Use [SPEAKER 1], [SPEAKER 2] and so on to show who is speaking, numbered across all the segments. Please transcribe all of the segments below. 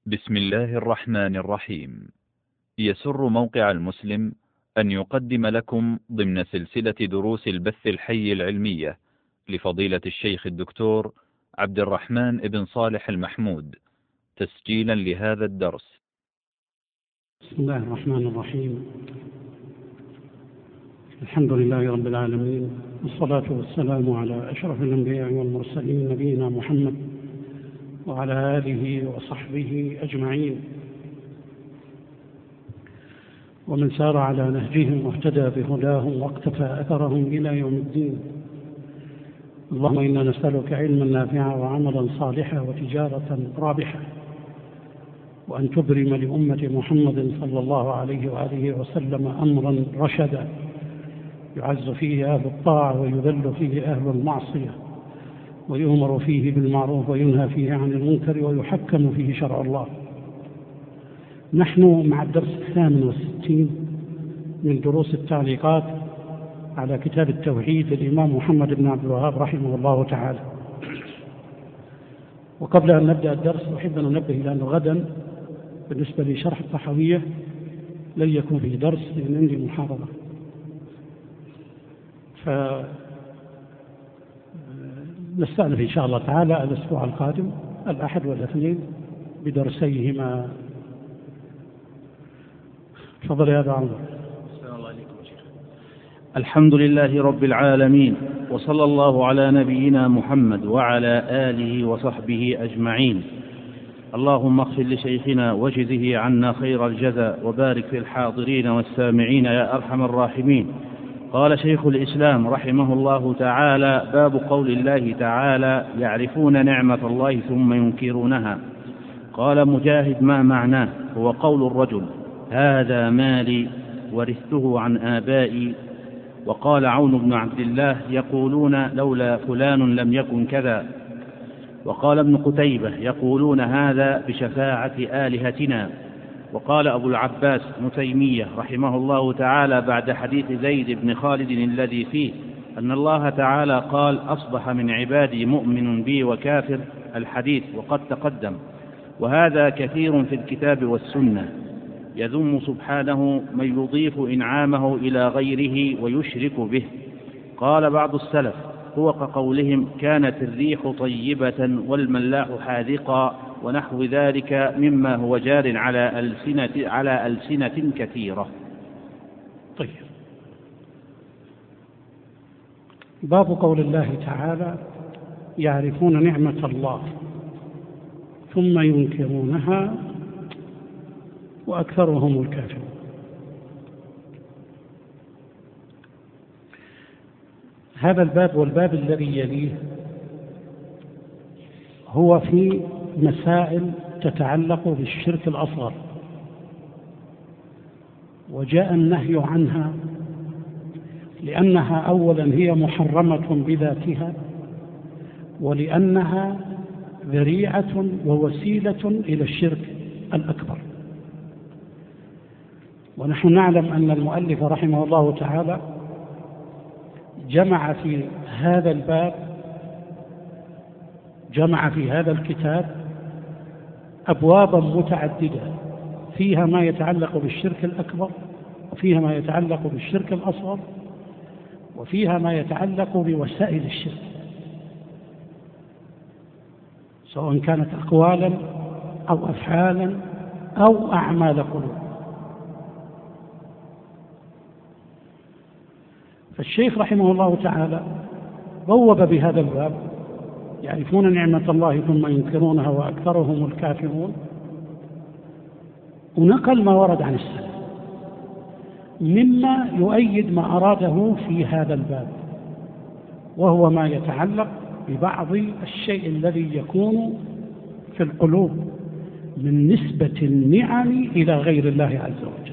[SPEAKER 1] بسم الله الرحمن الرحيم. يسر موقع المسلم أن يقدم لكم ضمن سلسلة دروس البث الحي العلمية لفضيلة الشيخ الدكتور عبد الرحمن بن صالح المحمود تسجيلا لهذا الدرس.
[SPEAKER 2] بسم الله الرحمن الرحيم. الحمد لله رب العالمين، والصلاة والسلام على أشرف الأنبياء والمرسلين نبينا محمد وعلى آله وصحبه أجمعين، ومن سار على نهجهم واهتدى بهداهم واقتفى أثرهم إلى يوم الدين. اللهم إنا نسألك علما نافعا وعملا صالحا وتجارة رابحة، وأن تبرم لأمة محمد صلى الله عليه وآله وسلم أمرا رشدا يعز فيه أهل الطاعة ويذل فيه أهل المعصية، ويؤمر فيه بالمعروف وينهى فيه عن المنكر ويحكم فيه شرع الله. نحن مع الدرس 68 من دروس التعليقات على كتاب التوحيد للإمام محمد بن عبد الوهاب رحمه الله تعالى. وقبل أن نبدأ الدرس أحب أن أنبه إلى أنه غدا بالنسبة لشرح الطحاوية لن يكون فيه درس لأن عندي محاضرة، نستأنف إن شاء الله تعالى الأسبوع القادم الأحد والاثنين بدرسيهما. تفضل يا أبا عمر.
[SPEAKER 3] السلام الله عليكم يا شيخ. الحمد لله رب العالمين، وصلى الله على نبينا محمد وعلى آله وصحبه أجمعين. اللهم اغفر لشيخنا وجزه عنا خير الجزاء، وبارك في الحاضرين والسامعين يا أرحم الراحمين. قال شيخ الإسلام رحمه الله تعالى: باب قول الله تعالى: يعرفون نعمة الله ثم ينكرونها. قال مجاهد: ما معناه؟ هو قول الرجل: هذا مالي ورثته عن آبائي. وقال عون بن عبد الله: يقولون لولا فلان لم يكن كذا. وقال ابن قتيبة: يقولون هذا بشفاعة آلهتنا. وقال أبو العباس ابن تيمية رحمه الله تعالى بعد حديث زيد بن خالد الذي فيه أن الله تعالى قال: أصبح من عبادي مؤمن بي وكافر، الحديث وقد تقدم. وهذا كثير في الكتاب والسنة، يذم سبحانه من يضيف إنعامه إلى غيره ويشرك به. قال بعض السلف: هو كقولهم: كانت الريح طيبة والملاح حاذقا، ونحو ذلك مما هو جار على ألسنة كثيرة.
[SPEAKER 2] طيب، باب قول الله تعالى: يعرفون نعمة الله ثم ينكرونها وأكثرهم الكافرون. هذا الباب والباب الذي يليه هو في مسائل تتعلق بالشرك الأصغر، وجاء النهي عنها لأنها أولا هي محرمة بذاتها، ولأنها ذريعة ووسيلة إلى الشرك الأكبر. ونحن نعلم أن المؤلف رحمه الله تعالى جمع في هذا الباب، جمع في هذا الكتاب أبوابا متعددة، فيها ما يتعلق بالشرك الأكبر، وفيها ما يتعلق بالشرك الأصغر، وفيها ما يتعلق بوسائل الشرك، سواء كانت أقوالا أو أفعالا أو أعمال قلوب. فالشيخ رحمه الله تعالى بوب بهذا الباب: يعرفون نعمة الله ثم ينكرونها وأكثرهم الكافرون، ونقل ما ورد عن السلف مما يؤيد ما أراده في هذا الباب، وهو ما يتعلق ببعض الشيء الذي يكون في القلوب من نسبة النعم إلى غير الله عز وجل،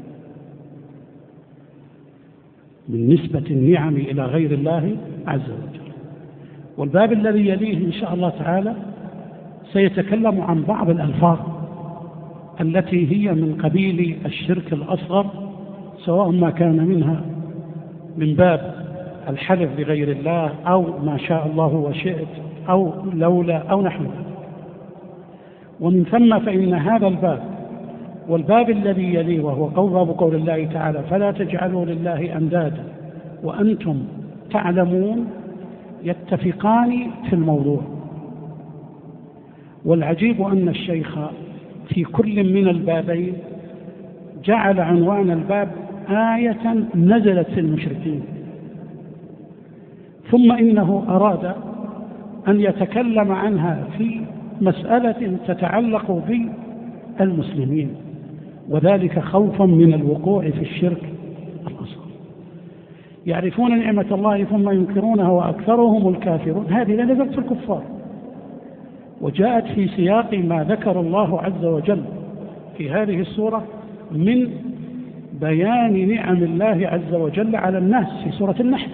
[SPEAKER 2] من نسبة النعم إلى غير الله عز وجل. والباب الذي يليه إن شاء الله تعالى سيتكلم عن بعض الألفاظ التي هي من قبيل الشرك الأصغر، سواء ما كان منها من باب الحلف بغير الله أو ما شاء الله وشئت أو لولا أو نحو ذلك. ومن ثم فإن هذا الباب والباب الذي يليه وهو باب قول الله تعالى فلا تجعلوا لله أندادا وأنتم تعلمون يتفقان في الموضوع. والعجيب أن الشيخ في كل من البابين جعل عنوان الباب آية نزلت في المشركين، ثم إنه أراد أن يتكلم عنها في مسألة تتعلق بالمسلمين، وذلك خوفا من الوقوع في الشرك الأصغر. يعرفون نعمة الله ثم ينكرونها وأكثرهم الكافرون، هذه لا نزلت في الكفار، وجاءت في سياق ما ذكر الله عز وجل في هذه السورة من بيان نعم الله عز وجل على الناس في سورة النحل.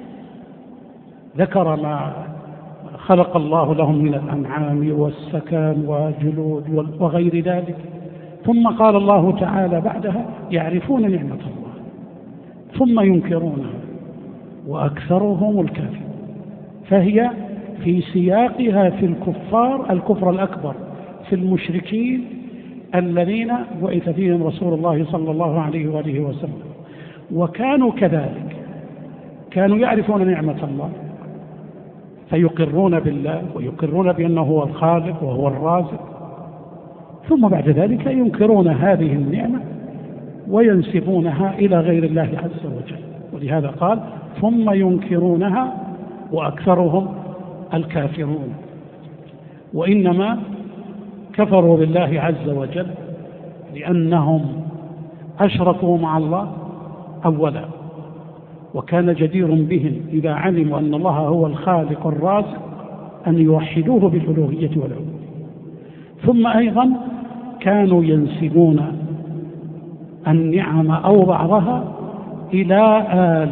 [SPEAKER 2] ذكر ما خلق الله لهم من الأنعام والسكن وجلود وغير ذلك، ثم قال الله تعالى بعدها يعرفون نعمة الله ثم ينكرونها وأكثرهم الكافرون، فهي في سياقها في الكفار الكفر الأكبر في المشركين الذين بعث فيهم رسول الله صلى الله عليه وآله وسلم، وكانوا كذلك، كانوا يعرفون نعمة الله فيقرون بالله ويقرون بأنه هو الخالق وهو الرازق، ثم بعد ذلك ينكرون هذه النعمة وينسبونها إلى غير الله عز وجل. ولهذا قال ثم ينكرونها وأكثرهم الكافرون، وإنما كفروا بالله عز وجل لأنهم أشركوا مع الله أولا، وكان جدير بهم إذا علموا أن الله هو الخالق الرازق أن يوحدوه بالألوهية والعبودية. ثم أيضا كانوا ينسبون النعم أو بعضها إلى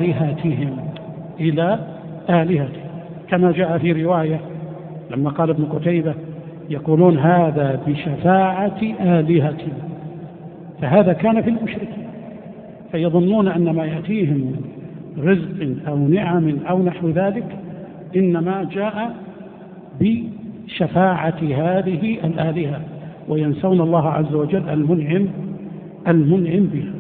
[SPEAKER 2] آلهتهم كما جاء في رواية لما قال ابن قتيبة يقولون هذا بشفاعة آلهتهم، فهذا كان في المشركين، فيظنون أن ما يأتيهم من رزق أو نعم أو نحو ذلك إنما جاء بشفاعة هذه الآلهة، وينسون الله عز وجل المنعم بها.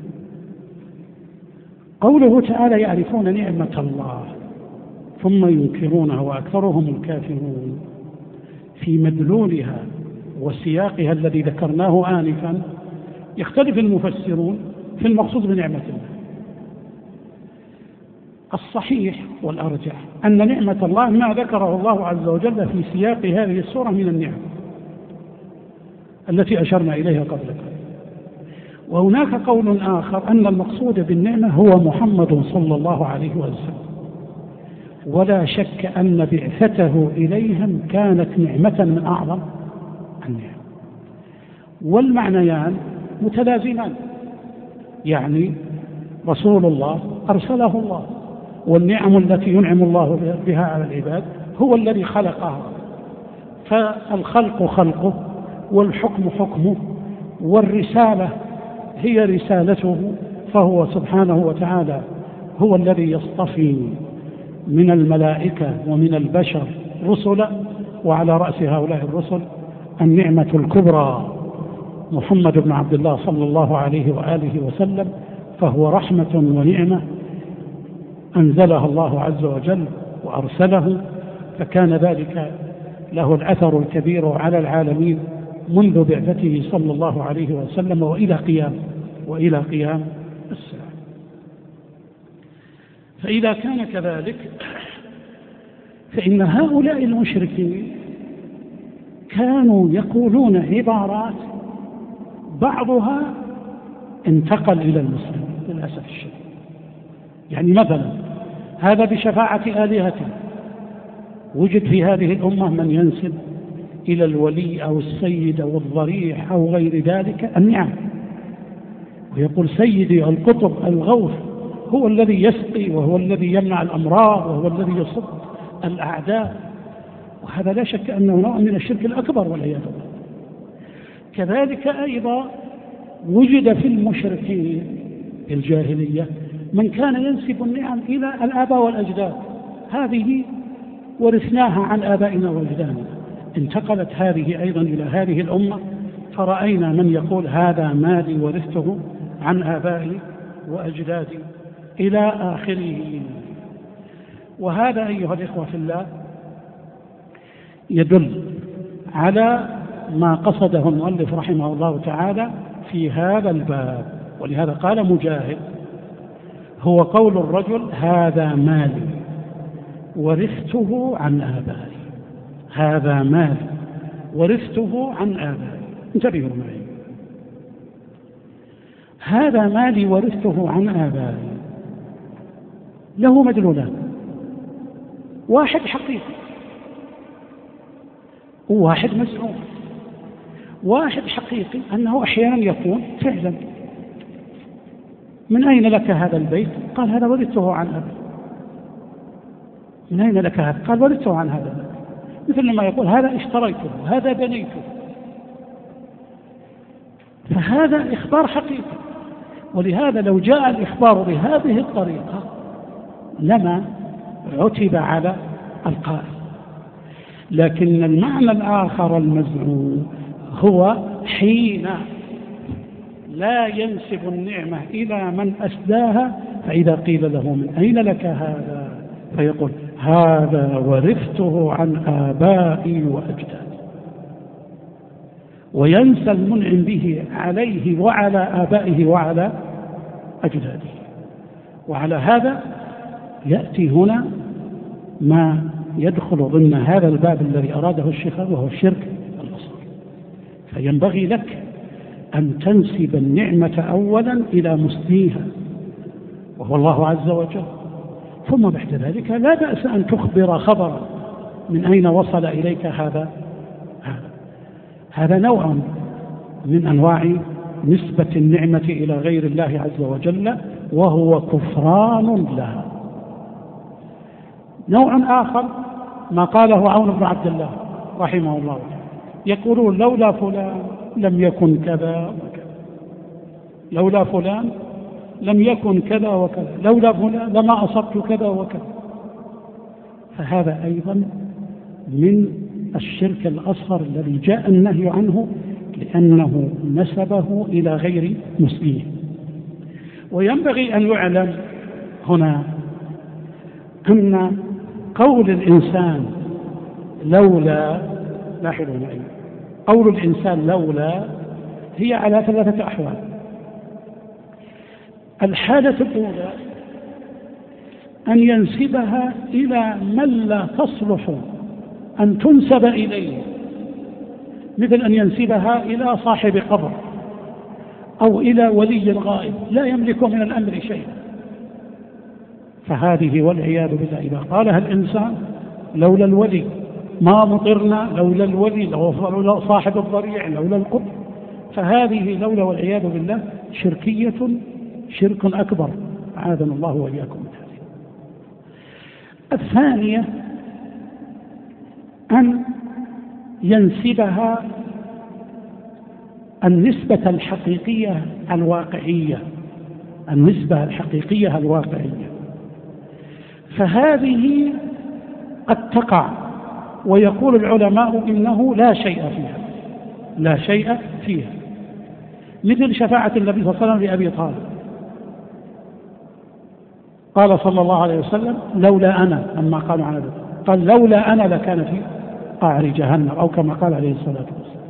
[SPEAKER 2] قوله تعالى يعرفون نعمة الله ثم ينكرونها وأكثرهم الكافرون، في مدلولها وسياقها الذي ذكرناه آنفا يختلف المفسرون في المقصود بنعمة الله. الصحيح والأرجح أن نعمة الله ما ذكره الله عز وجل في سياق هذه السورة من النعم التي أشرنا إليها قبل قليل. وهناك قول آخر أن المقصود بالنعمة هو محمد صلى الله عليه وسلم، ولا شك أن بعثته إليهم كانت نعمة من أعظم النعم، والمعنيان متلازمان، يعني رسول الله أرسله الله، والنعم التي ينعم الله بها على العباد هو الذي خلقها، فالخلق خلقه والحكم حكمه والرسالة هي رسالته، فهو سبحانه وتعالى هو الذي يصطفي من الملائكة ومن البشر رسلا، وعلى رأس هؤلاء الرسل النعمة الكبرى محمد بن عبد الله صلى الله عليه وآله وسلم، فهو رحمة ونعمة أنزلها الله عز وجل وأرسله، فكان ذلك له الأثر الكبير على العالمين منذ بعثته صلى الله عليه وسلم وإلى قيام الساعة. فإذا كان كذلك فإن هؤلاء المشركين كانوا يقولون عبارات بعضها انتقل إلى المسلمين للأسف الشديد. يعني مثلا هذا بشفاعة آلهته، وجد في هذه الأمة من ينسب إلى الولي أو السيد أو الضريح أو غير ذلك النعم، ويقول سيدي القطب الغوث هو الذي يسقي وهو الذي يمنع الأمراض وهو الذي يصد الأعداء، وهذا لا شك أنه نوع من الشرك الأكبر والعياذ بالله. كذلك أيضا وجد في المشركين الجاهلية من كان ينسب النعم إلى الآباء والأجداد، هذه ورثناها عن آبائنا وأجدادنا، انتقلت هذه أيضا إلى هذه الأمة، فرأينا من يقول هذا مالي ورثته عن آبائي وأجدادي إلى آخره. وهذا أيها الإخوة في الله يدل على ما قصده المؤلف رحمه الله تعالى في هذا الباب. ولهذا قال مجاهد: هو قول الرجل هذا مالي ورثته عن آبائي، هذا مالي ورثته عن آبائي. انتبهوا معي، هذا مالي ورثته عن آبائي له مدلولان: واحد حقيقي وواحد مزعوم. واحد حقيقي أنه أحيانا يكون فعلا: من أين لك هذا البيت؟ قال هذا ورثته عن أبي. من أين لك هذا؟ قال ورثته عن هذا البيت. مثل ما يقول هذا اشتريته، هذا بنيته. فهذا إخبار حقيقي. ولهذا لو جاء الإخبار بهذه الطريقة لما عتب على القائل. لكن المعنى الآخر المزعوم هو حين لا ينسب النعمة إلى من أسداها، فإذا قيل له من أين لك هذا؟ فيقول هذا ورثته عن آبائي وأجدادي، وينسى المنعم به عليه وعلى آبائه وعلى أجداده. وعلى هذا يأتي هنا ما يدخل ضمن هذا الباب الذي أراده الشيخ وهو الشرك الأصغر. فينبغي لك أن تنسب النعمة أولا إلى مسديها وهو الله عز وجل، ثم بعد ذلك لا بأس أن تخبر خبرا من أين وصل إليك هذا نوع من أنواع نسبة النعمة إلى غير الله عز وجل، وهو كفران لها. نوع آخر ما قاله عون بن عبد الله رحمه الله، يقولون لولا فلان لم يكن كذا وكذا، لولا فلان لم يكن كذا وكذا، لولا فلان لما أصبت كذا وكذا. فهذا أيضا من الشرك الأصغر الذي جاء النهي عنه لأنه نسبه إلى غير مسلم. وينبغي أن يعلم هنا أن قول الإنسان لولا، لاحظوا معي، قول الإنسان لولا هي على ثلاثة أحوال. الحالة الأولى أن ينسبها إلى من لا تصلح أن تنسب إليه، مثل أن ينسبها إلى صاحب قبر أو إلى ولي غائب لا يملك من الأمر شيئا. فهذه والعياذ بالله إذا قالها الإنسان لولا الولي ما مطرنا، لولا الولي لولا صاحب الضريع، لولا القبر، فهذه لولا والعياذ بالله شركية، شرك أكبر، عاذنا الله وإياكم من هذه. الثانية أن ينسبها النسبة الحقيقية الواقعية، النسبة الحقيقية الواقعية، فهذه قد تقع ويقول العلماء إنه لا شيء فيها، لا شيء فيها، مثل شفاعة النبي صلى الله عليه وسلم لأبي طالب. قال صلى الله عليه وسلم لولا أنا، لما قالوا عن أبي طالب قال لولا أنا لكان في قعر جهنم، أو كما قال عليه الصلاة والسلام.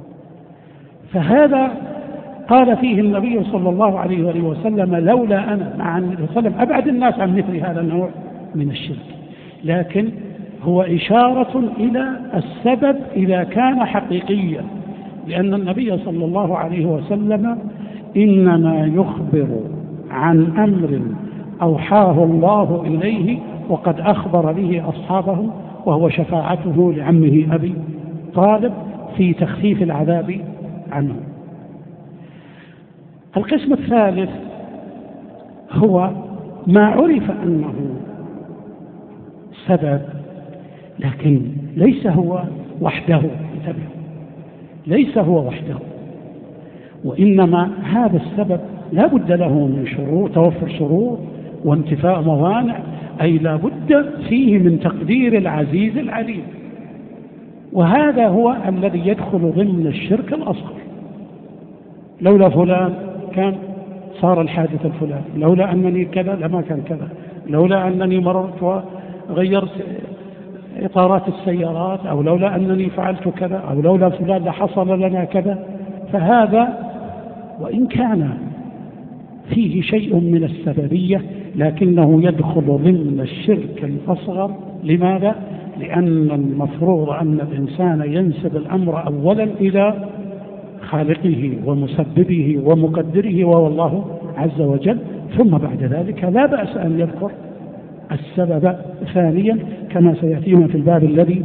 [SPEAKER 2] فهذا قال فيه النبي صلى الله عليه وآله وسلم لولا أنا، مع أن النبي صلى الله عليه وسلم أبعد الناس عن مثل هذا النوع من الشرك، لكن هو إشارة إلى السبب إذا كان حقيقيا، لأن النبي صلى الله عليه وسلم إنما يخبر عن أمر أوحاه الله إليه وقد أخبر به أصحابه، وهو شفاعته لعمه أبي طالب في تخفيف العذاب عنه. القسم الثالث هو ما عرف أنه سبب، لكن ليس هو وحده، انتبهوا، ليس هو وحده، وإنما هذا السبب لا بد له من شروط، توفر شروط وانتفاء موانع، أي لا بد فيه من تقدير العزيز العليم. وهذا هو الذي يدخل ضمن الشرك الأصغر. لولا فلان كان صار الحادث الفلاني، لولا أنني كذا لما كان كذا، لولا أنني مررت وغيرت إطارات السيارات، أو لولا أنني فعلت كذا، أو لولا فلان لحصل لنا كذا. فهذا وإن كان فيه شيء من السببية لكنه يدخل ضمن الشرك الأصغر. لماذا؟ لأن المفروض أن الإنسان ينسب الأمر أولا إلى خالقه ومسببه ومقدره وهو الله عز وجل، ثم بعد ذلك لا بأس أن يذكر السبب ثانيا كما سيأتينا في الباب الذي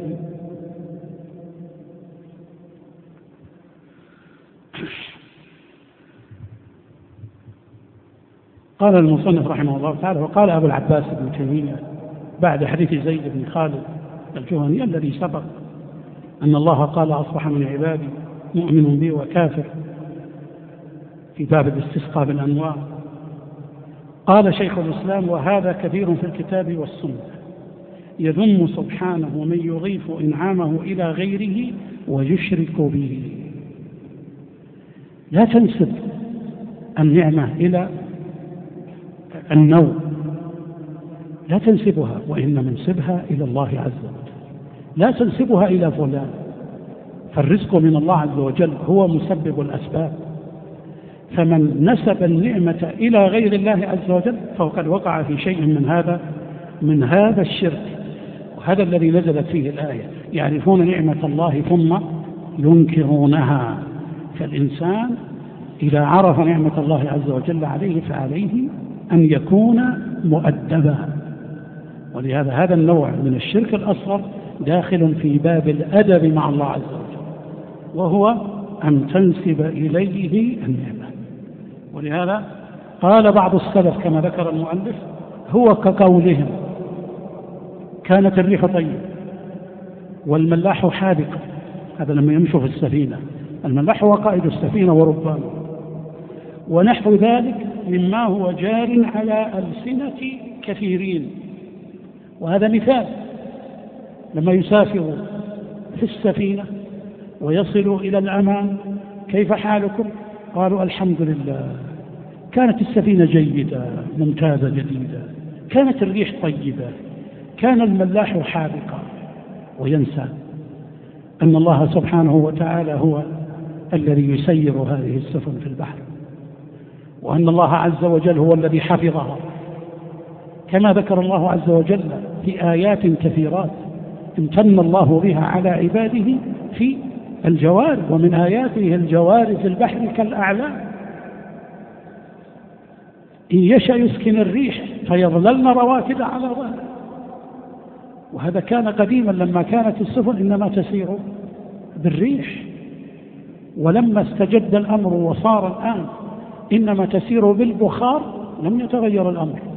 [SPEAKER 2] قال المصنف رحمه الله تعالى. وقال أبو العباس بن تيمية بعد حديث زيد بن خالد الجهني الذي سبق أن الله قال أصبح من عبادي مؤمن بي وكافر في باب الاستسقاء بالأنواع، قال شيخ الإسلام: وهذا كثير في الكتاب والسنة، يذم سبحانه من يضيف إنعامه إلى غيره ويشرك به. لا تنسب النعمة إلى النوع، لا تنسبها، وإنما انسبها إلى الله عز وجل. لا تنسبها إلى فلان، فالرزق من الله عز وجل هو مسبب الأسباب. فمن نسب النعمة إلى غير الله عز وجل فقد وقع في شيء من هذا الشرك. وهذا الذي نزلت فيه الآية: يعرفون نعمة الله ثم ينكرونها. فالإنسان إذا عرف نعمة الله عز وجل عليه فعليه أن يكون مؤدبا. ولهذا هذا النوع من الشرك الأصغر داخل في باب الأدب مع الله عز وجل، وهو أن تنسب إليه النعمة. ولهذا قال بعض السلف كما ذكر المؤلف: هو كقولهم كانت الريح طيبة والملاح حاذقا. هذا لما يمشوا في السفينة، الملاح هو قائد السفينة وربانه، ونحو ذلك مما هو جار على ألسنة كثيرين. وهذا مثال لما يسافر في السفينة ويصلوا إلى الأمان: كيف حالكم؟ قالوا: الحمد لله، كانت السفينة جيدة ممتازة جديدة، كانت الريح طيبة، كان الملاح حاذقا. وينسى أن الله سبحانه وتعالى هو الذي يسير هذه السفن في البحر، وأن الله عز وجل هو الذي حفظها، كما ذكر الله عز وجل في آيات كثيرات امتن الله بها على عباده في الجوار. ومن آياته الجوار في البحر كالأعلام إن يشأ يسكن الريح فيظللن رواكد على ظهره. وهذا كان قديما لما كانت السفن إنما تسير بالريح، ولما استجد الأمر وصار الآن إنما تسير بالبخار لم يتغير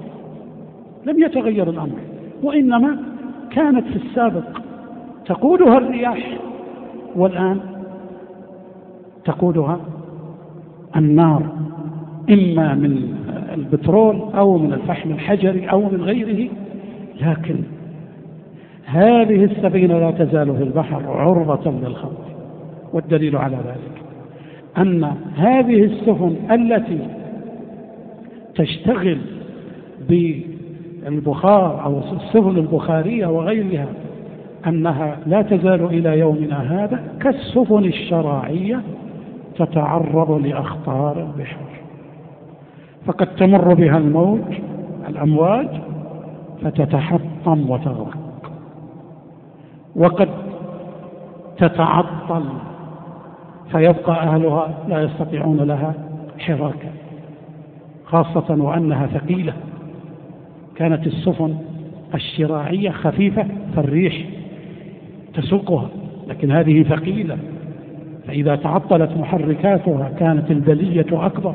[SPEAKER 2] الأمر، وإنما كانت في السابق تقودها الرياح، والآن تقودها النار، إما من البترول أو من الفحم الحجري أو من غيره. لكن هذه السفينة لا تزال في البحر عرضة للخطر. والدليل على ذلك أن هذه السفن التي تشتغل بالبخار أو السفن البخارية وغيرها أنها لا تزال إلى يومنا هذا كالسفن الشراعية تتعرض لأخطار البحر، فقد تمر بها الأمواج فتتحطم وتغرق، وقد تتعطل فيبقى أهلها لا يستطيعون لها حراكا، خاصة وأنها ثقيلة. كانت السفن الشراعية خفيفة فالريح تسوقها، لكن هذه ثقيلة، فإذا تعطلت محركاتها كانت البلية أكبر.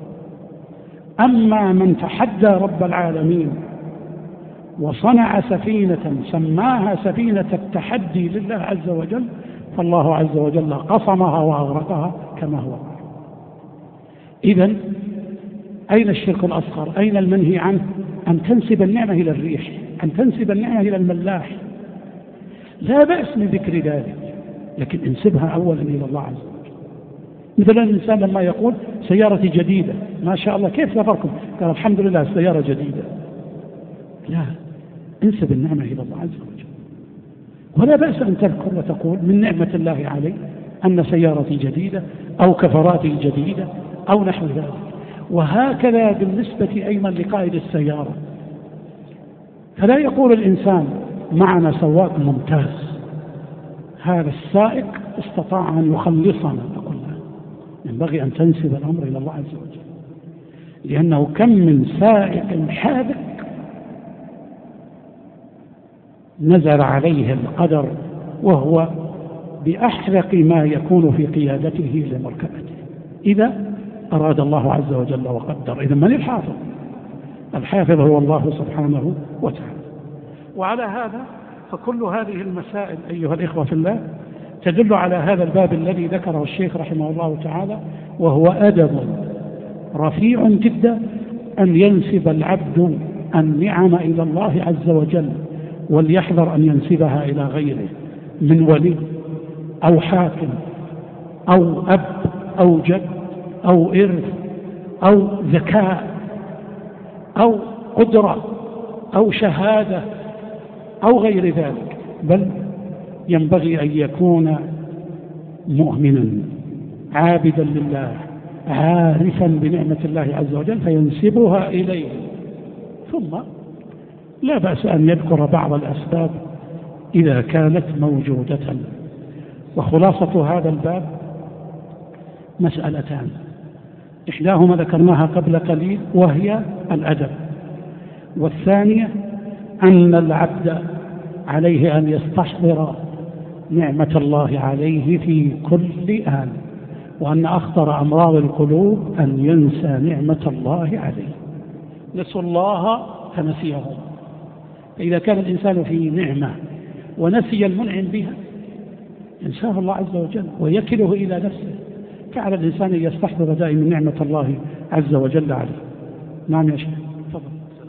[SPEAKER 2] أما من تحدى رب العالمين وصنع سفينة سماها سفينة التحدي لله عز وجل، فالله عز وجل قصمها وأغرقها كما هو. إذن أين الشرك الأصغر؟ أين المنهي عنه؟ أن تنسب النعمة إلى الريح، أن تنسب النعمة إلى الملاح. لا بأس من ذكر ذلك، لكن انسبها أولا إلى الله عز وجل. مثلا الإنسان لما يقول سيارتي جديدة، ما شاء الله كيف سافركم؟ قال الحمد لله السيارة جديدة. لا، انسب النعمة إلى الله عز وجل. ولا بأس أن تذكر وتقول من نعمة الله علي أن سيارتي جديدة أو كفراتي جديدة أو نحو ذلك. وهكذا بالنسبة أيضا لقائد السيارة، فلا يقول الإنسان معنا سواق ممتاز، هذا السائق استطاع أن يخلصنا، أقول لا، ينبغي أن تنسب الأمر إلى الله عز وجل، لأنه كم من سائق حاذق نزل عليه القدر وهو بأحرق ما يكون في قيادته لمركبته إذا أراد الله عز وجل وقدر. إذا من الحافظ؟ الحافظ هو الله سبحانه وتعالى. وعلى هذا فكل هذه المسائل أيها الإخوة في الله تدل على هذا الباب الذي ذكره الشيخ رحمه الله تعالى، وهو أدب رفيع جدا أن ينسب العبد النعم إلى الله عز وجل، وليحذر أن ينسبها إلى غيره من ولي أو حاكم أو أب أو جد أو إرث أو ذكاء أو قدرة أو شهادة أو غير ذلك، بل ينبغي أن يكون مؤمنا عابدا لله عارفا بنعمة الله عز وجل فينسبها إليه. ثم لا بأس أن يذكر بعض الأسباب إذا كانت موجودة. وخلاصة هذا الباب مسألتان، إحداهما ذكرناها قبل قليل وهي الأدب، والثانية أن العبد عليه أن يستحضر نعمة الله عليه في كل آن، وأن أخطر أمراض القلوب أن ينسى نعمة الله عليه. نسوا الله فنسيهم. فإذا كان الإنسان في نعمة ونسي المنعم بها ينساه الله عز وجل ويكله إلى نفسه، فعلى الإنسان أن يستحضر دائما نعمة الله عز وجل عليه. نعم يا شيخ، تفضل.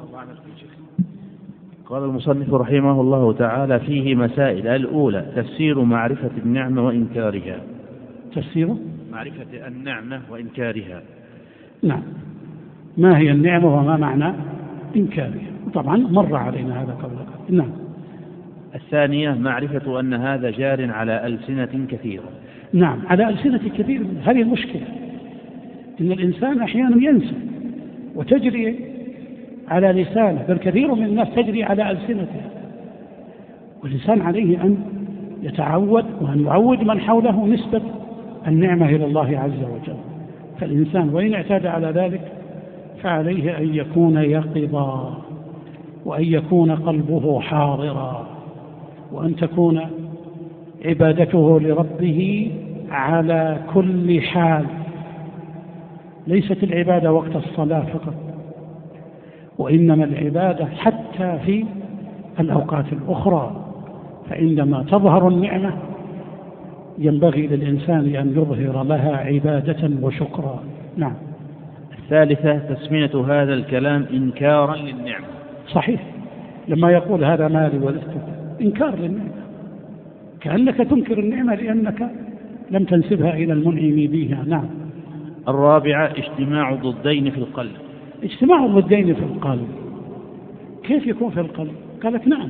[SPEAKER 3] قال المصنف رحمه الله تعالى: فيه مسائل. الأولى تفسير معرفة النعمة وإنكارها.
[SPEAKER 2] تفسير
[SPEAKER 3] معرفة النعمة وإنكارها.
[SPEAKER 2] نعم، ما هي النعمة وما معنى إنكارها؟ طبعا مر علينا هذا قبل قليل. نعم.
[SPEAKER 3] الثانية معرفة أن هذا جار على ألسنة كثيرة.
[SPEAKER 2] نعم، على ألسنة كثيرة. هذه المشكلة، إن الإنسان أحيانا ينسى وتجري على لسانه، بل كثير من الناس تجري على ألسنته. والإنسان عليه أن يتعود وأن يعود من حوله نسبة النعمة إلى الله عز وجل. فالإنسان وإن اعتاد على ذلك فعليه أن يكون يقظا، وأن يكون قلبه حاضرا، وأن تكون عبادته لربه على كل حال. ليست العبادة وقت الصلاة فقط، وإنما العبادة حتى في الأوقات الأخرى. فعندما تظهر النعمة ينبغي للإنسان أن يظهر لها عبادة وشكرا. نعم.
[SPEAKER 3] الثالثة تسمية هذا الكلام إنكارا للنعمة.
[SPEAKER 2] صحيح، لما يقول هذا مالي ولست، إنكار للنعمة، كأنك تنكر النعمة لأنك لم تنسبها إلى المنعم بها. نعم.
[SPEAKER 3] الرابعة اجتماع ضدين في القلب.
[SPEAKER 2] اجتماع الضدين في القلب كيف يكون في القلب؟ قالت نعم،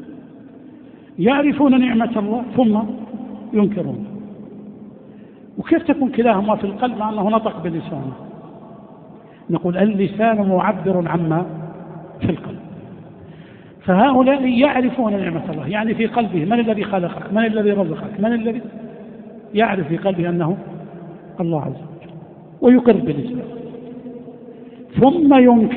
[SPEAKER 2] يعرفون نعمة الله ثم ينكرون. وكيف تكون كلاهما في القلب مع أنه نطق بلسانه؟ نقول اللسان معبر عما في القلب. فهؤلاء يعرفون نعمة الله، يعني في قلبه من الذي خلقك، من الذي رزقك، من الذي يعرف في قلبه أنه الله عز وجل ويقر بلسانه، ثم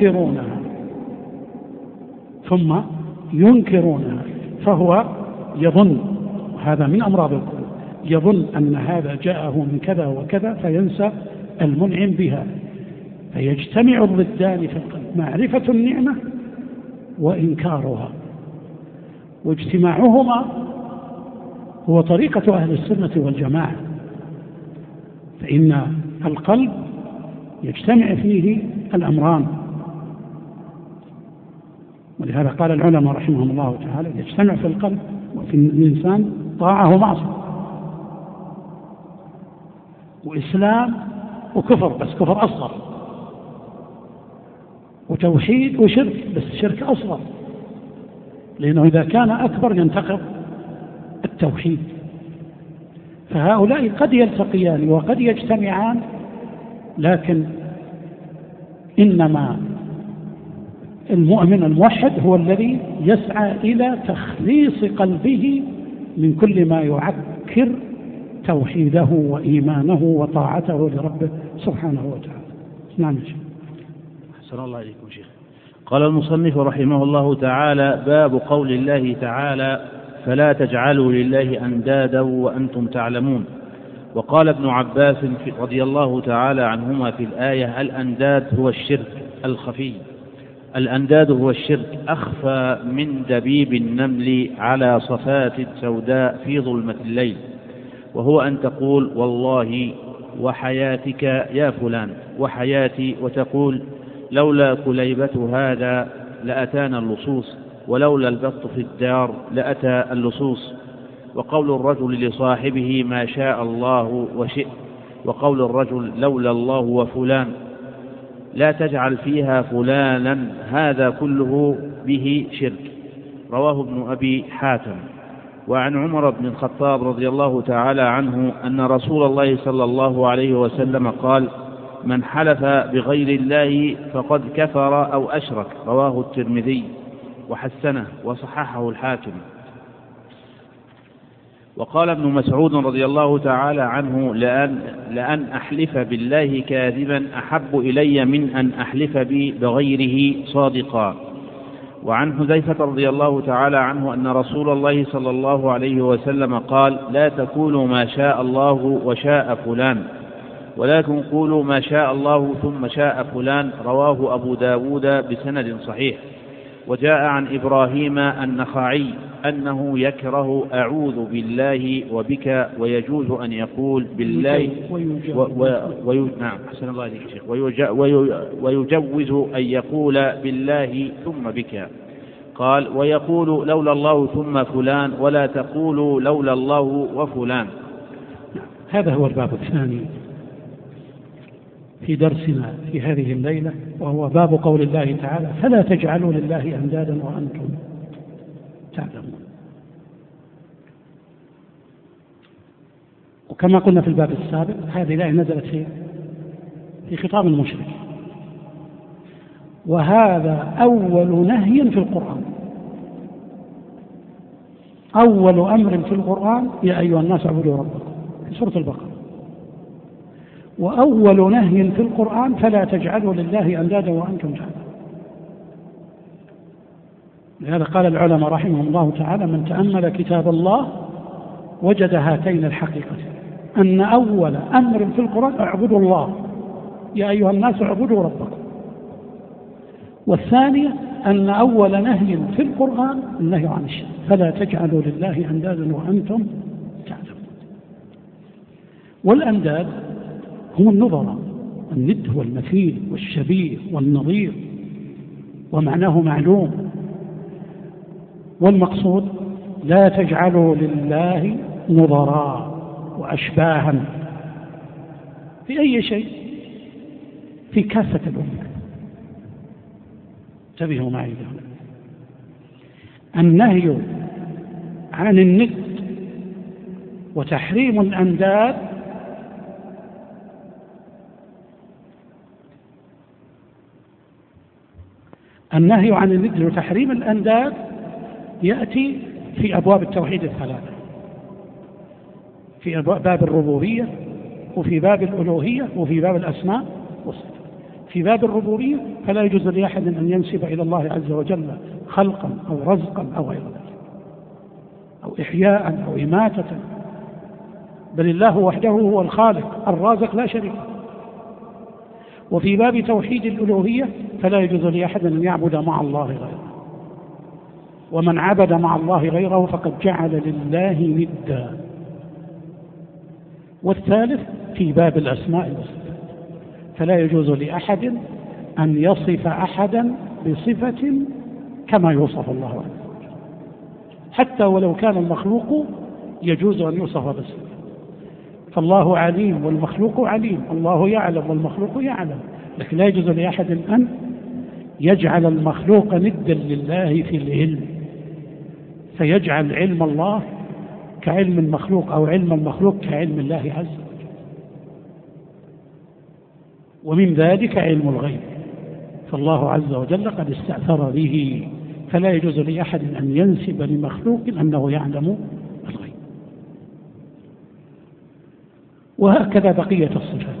[SPEAKER 2] ينكرونها. فهو يظن، هذا من أمراض القلوب، يظن أن هذا جاءه من كذا وكذا فينسى المنعم بها. فيجتمع الضدان في القلب، معرفة النعمة وإنكارها، واجتماعهما هو طريقة أهل السنة والجماعة. فإن القلب يجتمع فيه الأمران، ولهذا قال العلماء رحمهم الله تعالى: يجتمع في القلب وفي الإنسان طاعة ومعصية، وإسلام وكفر بس كفر أصغر، وتوحيد وشرك بس شرك أصغر، لأنه إذا كان أكبر ينتقض التوحيد. فهؤلاء قد يلتقيان وقد يجتمعان، لكن إنما المؤمن الموحد هو الذي يسعى إلى تخليص قلبه من كل ما يعكر توحيده وإيمانه وطاعته لربه سبحانه وتعالى. نعم شيخ.
[SPEAKER 3] أحسن الله إليكم شيخ. قال المصنف رحمه الله تعالى: باب قول الله تعالى: فلا تجعلوا لله أندادا وأنتم تعلمون. وقال ابن عباس رضي الله تعالى عنهما في الآية: الأنداد هو الشرك الخفي. الأنداد هو الشرك أخفى من دبيب النمل على صفات سوداء في ظلمة الليل، وهو أن تقول والله وحياتك يا فلان وحياتي، وتقول لولا كليبة هذا لأتانا اللصوص، ولولا البط في الدار لأتى اللصوص. وقول الرجل لصاحبه ما شاء الله وشئت، وقول الرجل لولا الله وفلان. لا تجعل فيها فلانا، هذا كله به شرك. رواه ابن أبي حاتم. وعن عمر بن الخطاب رضي الله تعالى عنه أن رسول الله صلى الله عليه وسلم قال: من حلف بغير الله فقد كفر أو أشرك. رواه الترمذي وحسنه وصححه الحاكم. وقال ابن مسعود رضي الله تعالى عنه: لأن أحلف بالله كاذبا أحب إلي من أن أحلف بغيره صادقا. وعن حذيفة رضي الله تعالى عنه أن رسول الله صلى الله عليه وسلم قال: لا تقولوا ما شاء الله وشاء فلان، ولكن قولوا ما شاء الله ثم شاء فلان. رواه أبو داود بسند صحيح. وجاء عن إبراهيم النخعي أنه يكره أعوذ بالله وبك، ويجوز أن يقول بالله نعم حسن الله عليك شيخ، ويجوز أن يقول بالله ثم بك. قال: ويقول لولا الله ثم فلان، ولا تقولوا لولا الله وفلان.
[SPEAKER 2] هذا هو الباب الثاني في درسنا في هذه الليلة، وهو باب قول الله تعالى: فلا تجعلوا لله أندادا وأنتم تعلمون. وكما قلنا في الباب السابق، هذه الآية نزلت في خطاب المشرك، وهذا أول نهي في القرآن، أول أمر في القرآن: يا أيها الناس اعبدوا ربكم، في سورة البقرة. وأول نهي في القرآن: فلا تجعلوا لله أندادا وأنتم تعلمون. لهذا قال العلماء رحمهم الله تعالى: من تأمل كتاب الله وجد هاتين الحقيقتين، أن أول أمر في القرآن: اعبدوا الله، يا أيها الناس اعبدوا ربكم. والثانية أن أول نهي في القرآن النهي عن الشرك: فلا تجعلوا لله أندادا وأنتم تعلمون. والأنداد هم النظراء، الند والمثيل والشبيه والنظير، ومعناه معلوم. والمقصود: لا تجعلوا لله نظراء وأشباها في أي شيء، في كافة الأمور. انتبهوا معي هنا، النهي عن الند وتحريم الأنداد النهي عن الند وتحريم الأنداد يأتي في أبواب التوحيد الثلاثة، في باب الربوبية، وفي باب الألوهية، وفي باب الأسماء والصفات. في باب الربوبية: فلا يجوز لأحد أن ينسب إلى الله عز وجل خلقا أو رزقا أو غير ذلك، أو إحياء أو إماتة، بل الله وحده هو الخالق الرازق لا شريك له. وفي باب توحيد الألوهية: فلا يجوز لأحد أن يعبد مع الله غيره، ومن عبد مع الله غيره فقد جعل لله ندا. والثالث في باب الأسماء والصفات: فلا يجوز لأحد أن يصف أحدا بصفة كما يوصف الله عنه. حتى ولو كان المخلوق يجوز أن يوصف باسمه. فالله عليم والمخلوق عليم، الله يعلم والمخلوق يعلم، لكن لا يجوز لأحد أن يجعل المخلوق ندا لله في العلم، فيجعل علم الله كعلم المخلوق أو علم المخلوق كعلم الله عز وجل. ومن ذلك علم الغيب، فالله عز وجل قد استأثر به، فلا يجوز لأحد أن ينسب لمخلوق أنه يعلم الغيب. وهكذا بقية الصفات.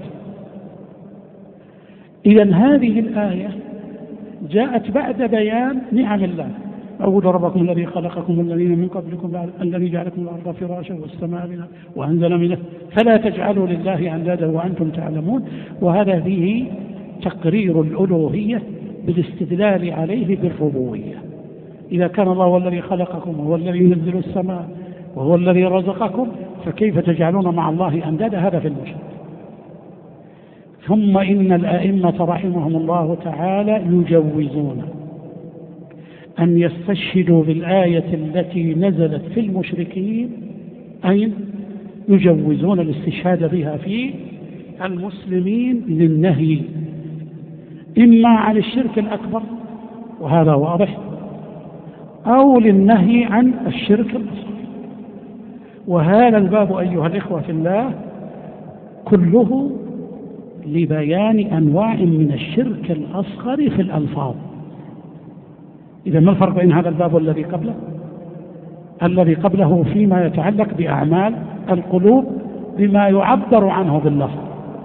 [SPEAKER 2] إذن هذه الآية جاءت بعد بيان نعم الله: اعبدوا ربكم الذي خلقكم والذين من قبلكم الذي جعلكم الأرض فراشا والسماء بناء وأنزل منه فلا تجعلوا لله أندادا وأنتم تعلمون. وهذا فيه تقرير الألوهية بالاستدلال عليه بالربوبية. إذا كان الله هو الذي خلقكم وهو الذي ينزل السماء وهو الذي رزقكم فكيف تجعلون مع الله أندادا؟ هذا في المشهد. ثم إن الأئمة رحمهم الله تعالى يجوزون أن يستشهدوا بالآية التي نزلت في المشركين، أي يجوزون الاستشهاد بها في المسلمين للنهي إما عن الشرك الأكبر وهذا واضح، أو للنهي عن الشرك الأصغر. وهذا الباب أيها الإخوة في الله كله لبيان أنواع من الشرك الأصغر في الألفاظ. إذا ما الفرق بين هذا الباب والذي قبله؟ الذي قبله فيما يتعلق بأعمال القلوب بما يعبر عنه باللفظ،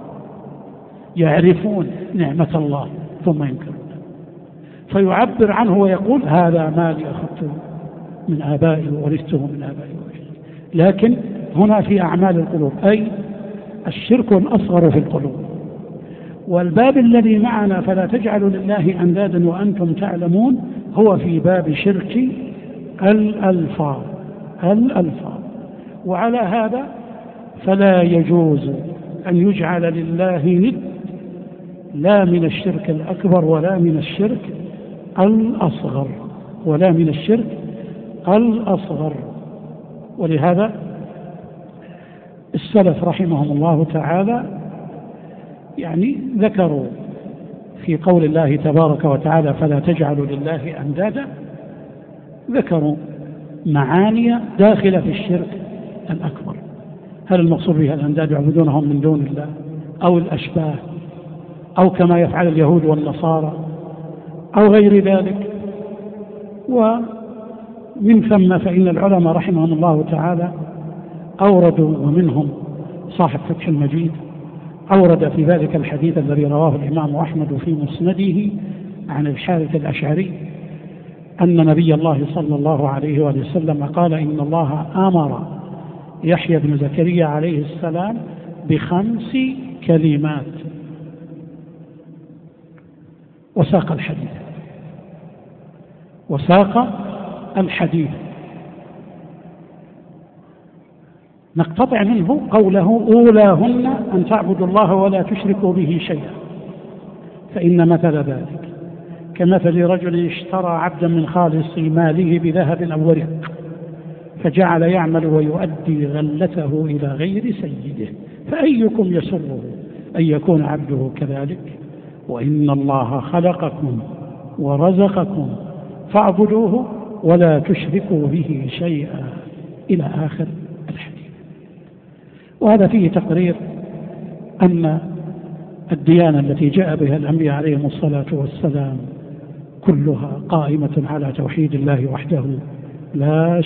[SPEAKER 2] يعرفون نعمة الله ثم ينكرون، فيعبر عنه ويقول هذا ما لي أخذته من آبائي وورثته من آبائي وورثته. لكن هنا في أعمال القلوب أي الشرك الأصغر في القلوب. والباب الذي معنا فلا تجعلوا لله أندادا وأنتم تعلمون هو في باب شرك الألفاظ. وعلى هذا فلا يجوز أن يجعل لله ند، لا من الشرك الأكبر ولا من الشرك الأصغر. ولهذا السلف رحمهم الله تعالى ذكروا في قول الله تبارك وتعالى فلا تجعلوا لله أندادا، ذكروا معاني داخلة في الشرك الأكبر. هل المقصود بها الأنداد يعبدونهم من دون الله أو الأشباه أو كما يفعل اليهود والنصارى أو غير ذلك؟ ومن ثم فإن العلماء رحمهم الله تعالى أوردوا، ومنهم صاحب فتح المجيد أورد في ذلك الحديث الذي رواه الإمام أحمد في مسنده عن الحارث الأشعري أن نبي الله صلى الله عليه وسلم قال إن الله أمر يحيى بن زكريا عليه السلام ب5 كلمات، وساق الحديث نقتطع منه قوله أولاهن أن تعبدوا الله ولا تشركوا به شيئا، فإن مثل ذلك كمثل رجل اشترى عبدا من خالص ماله بذهب أو ورق فجعل يعمل ويؤدي غلته إلى غير سيده، فأيكم يسره أن يكون عبده كذلك؟ وإن الله خلقكم ورزقكم فاعبدوه ولا تشركوا به شيئا إلى آخر الحديث. وهذا فيه تقرير أن الديانة التي جاء بها الأنبياء عليهم الصلاة والسلام كلها قائمة على توحيد الله وحده لا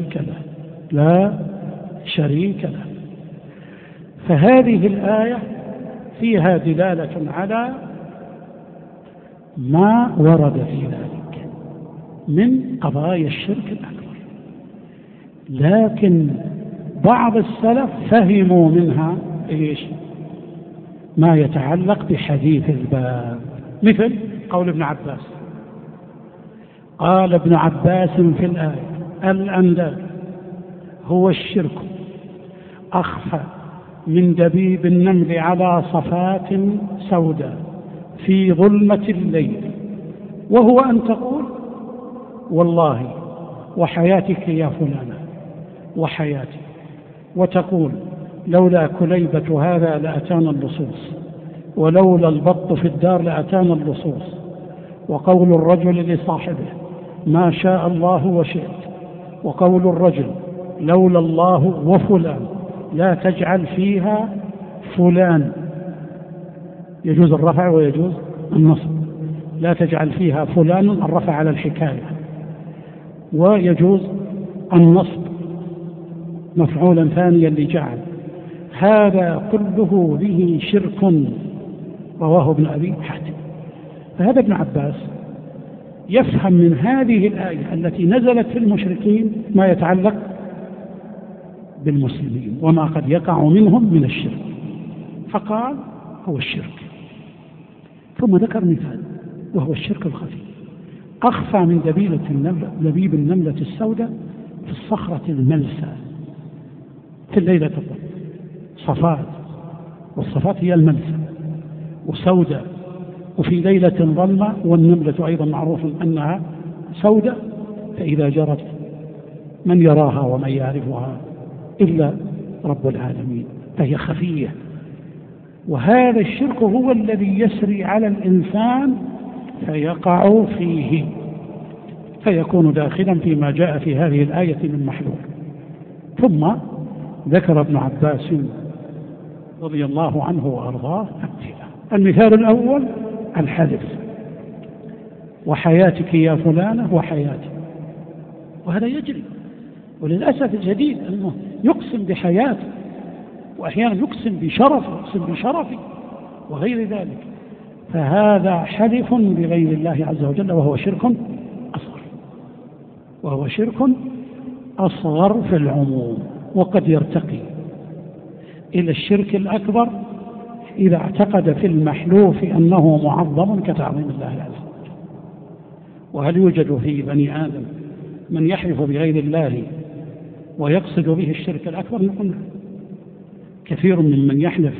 [SPEAKER 2] شريك له. فهذه الآية فيها دلالة على ما ورد في ذلك من قضايا الشرك الأكبر، لكن بعض السلف فهموا منها ما يتعلق بحديث الباب، مثل قول ابن عباس. قال ابن عباس في الآية الأنداد هو الشرك أخفى من دبيب النمل على صفات سوداء في ظلمة الليل، وهو أن تقول والله وحياتك يا فلانة وحياتي، وتقول لولا كليبة هذا لأتانا اللصوص، ولولا البط في الدار لأتانا اللصوص. وقول الرجل لصاحبه ما شاء الله وشئت، وقول الرجل لولا الله وفلان، لا تجعل فيها فلان، يجوز الرفع ويجوز النصب، لا تجعل فيها فلان الرفع على الحكاية، ويجوز النصب مفعولا ثانيا لجعل. هذا كله به شرك، رواه ابن أبي حاتم. فهذا ابن عباس يفهم من هذه الآية التي نزلت في المشركين ما يتعلق بالمسلمين وما قد يقع منهم من الشرك، فقال هو الشرك. ثم ذكر مثال وهو الشرك الخفي، أخفى من دبيب النملة السوداء في الصخرة الملسى في الليلة الظلمة، صفات، والصفات هي الملسى، وسوداء، وفي ليلة ظلمة، والنملة أيضا معروف أنها سوداء، فإذا جرت من يراها ومن يعرفها إلا رب العالمين، فهي خفية. وهذا الشرك هو الذي يسري على الإنسان فيقع فيه، فيكون داخلا فيما جاء في هذه الآية من محلول. ثم ذكر ابن عباس رضي الله عنه وأرضاه أمثلة. المثال الأول الحلف، وحياتك يا فلانة وحياتي، وهذا يجري، وللأسف الشديد أنه يقسم بحياته، وأحيانا يقسم بشرفه وغير ذلك، فهذا حلف بغير الله عز وجل، وهو شرك أصغر في العموم، وقد يرتقي إلى الشرك الأكبر إذا اعتقد في المحلوف أنه معظم كتعظيم الله عز وجل. وهل يوجد في بني آدم من يحلف بغير الله ويقصد به الشرك الأكبر؟ نقول كثير من يحلف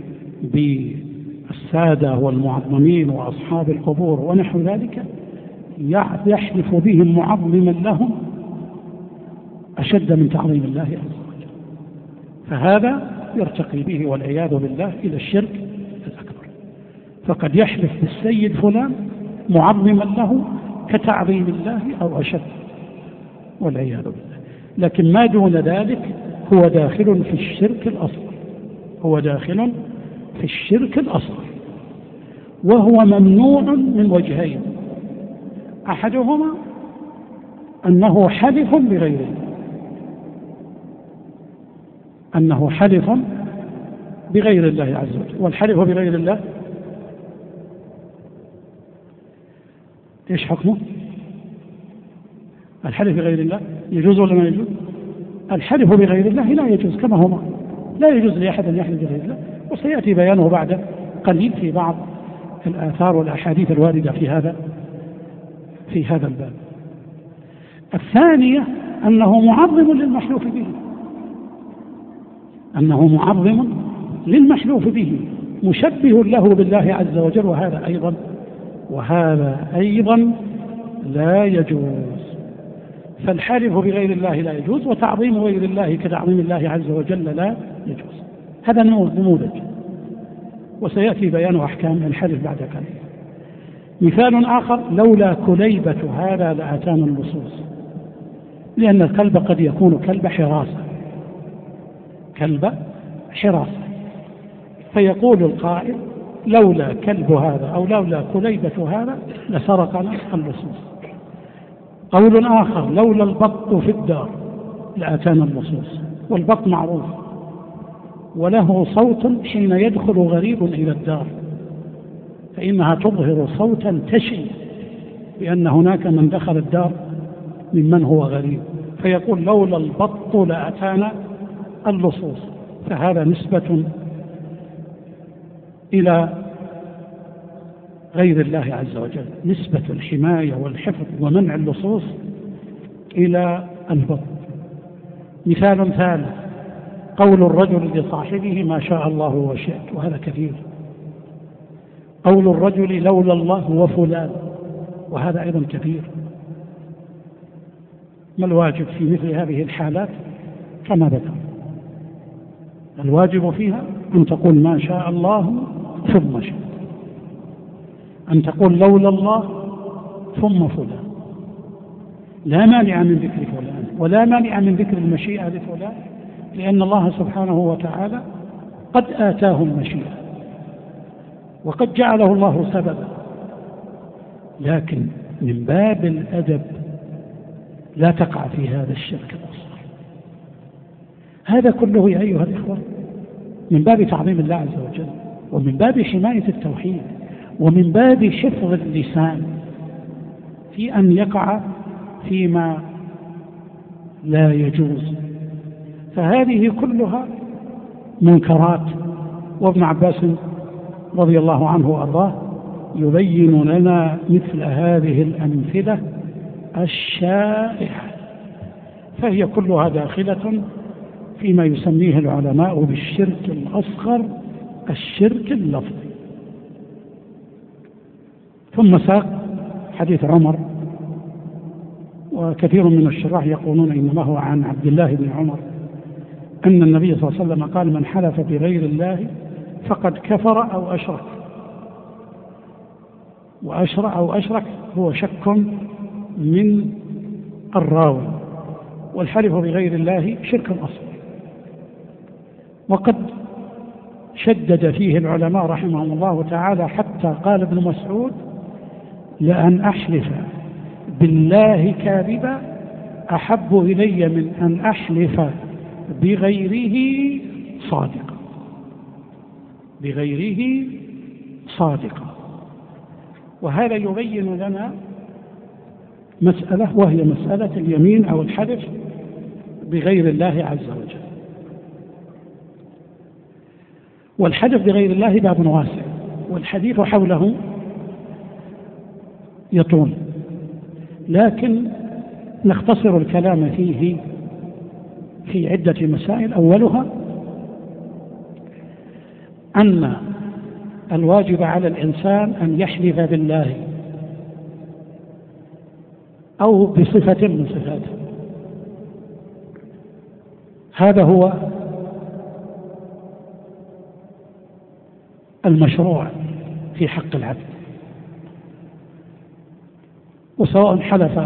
[SPEAKER 2] بالسادة والمعظمين وأصحاب القبور ونحو ذلك يحلف بهم معظما لهم أشد من تعظيم الله عز وجل، فهذا يرتقي به والعياذ بالله إلى الشرك الأكبر. فقد يحلف بالسيد فلان معظما له كتعظيم الله أو أشد والعياذ بالله، لكن ما دون ذلك هو داخل في الشرك الأصغر، وهو ممنوع من وجهين: أحدهما أنه حلف بغير الله عز وجل. والحلف بغير الله ايش حكمه؟ الحلف بغير الله يجوز ولا ما يجوز؟ الحلف بغير الله لا يجوز، كما هو لا يجوز لأحد أن يحلف بغير الله، وسيأتي بيانه بعد قليل في بعض الآثار والأحاديث الواردة في هذا الباب. الثانية أنه معظم للمحلوف به، مشبه له بالله عز وجل، وهذا أيضا لا يجوز. فالحلف بغير الله لا يجوز، وتعظيم غير الله كتعظيم الله عز وجل لا يجوز. هذا نموذج، وسيأتي بيان أحكام الحلف بعد قليل. مثال آخر: لولا كليبة هذا لأتانا اللصوص، لأن الكلب قد يكون كلب حراسة، فيقول القائل لولا كلب هذا أو لولا كليبة هذا لسرقنا اللصوص. قول آخر: لولا البط في الدار لأتانا اللصوص، والبط معروف وله صوت حين يدخل غريب إلى الدار، فإنها تظهر صوتا تشي بأن هناك من دخل الدار ممن هو غريب، فيقول لولا البط لأتانا اللصوص. فهذا نسبة إلى غير الله عز وجل، نسبة الحماية والحفظ ومنع اللصوص إلى البط. مثال ثالث: قول الرجل لصاحبه ما شاء الله وشئت، وهذا كثير. قول الرجل لولا الله وفلان، وهذا أيضا كثير. ما الواجب في مثل هذه الحالات؟ كما ذكر، الواجب فيها أن تقول ما شاء الله ثم شاء، أن تقول لولا الله ثم فلان، لا مانع من ذكر فلان ولا مانع من ذكر المشيئة لفلان، لأن الله سبحانه وتعالى قد آتاه المشيئة وقد جعله الله سببا، لكن من باب الأدب لا تقع في هذا الشرك الأصغر. هذا كله يا أيها الإخوة من باب تعظيم الله عز وجل، ومن باب حماية التوحيد، ومن باب حفظ اللسان في أن يقع فيما لا يجوز. فهذه كلها منكرات. وابن عباس رضي الله عنه وأرضاه يبين لنا مثل هذه الأمثلة الشائعة، فهي كلها داخلة فيما يسميه العلماء بالشرك الأصغر، الشرك اللفظي. ثم ساق حديث عمر، وكثير من الشراح يقولون إنما هو عن عبد الله بن عمر أن النبي صلى الله عليه وسلم قال: من حلف بغير الله فقد كفر أو أشرك. وأشرك هو شك من الراوي، والحلف بغير الله شرك أصغر. وقد شدد فيه العلماء رحمهم الله تعالى حتى قال ابن مسعود: لأن أحلف بالله كاذبا أحب إلي من أن أحلف بغيره صادقا. بغيره صادقا. وهذا يبين لنا مسألة، وهي مسألة اليمين أو الحلف بغير الله عز وجل. والحلف بغير الله باب واسع، والحديث حوله يطول، لكن نختصر الكلام فيه في عدة مسائل. أولها أن الواجب على الإنسان أن يحلف بالله أو بصفة من صفاته، هذا هو المشروع في حق العبد. وسواء حلف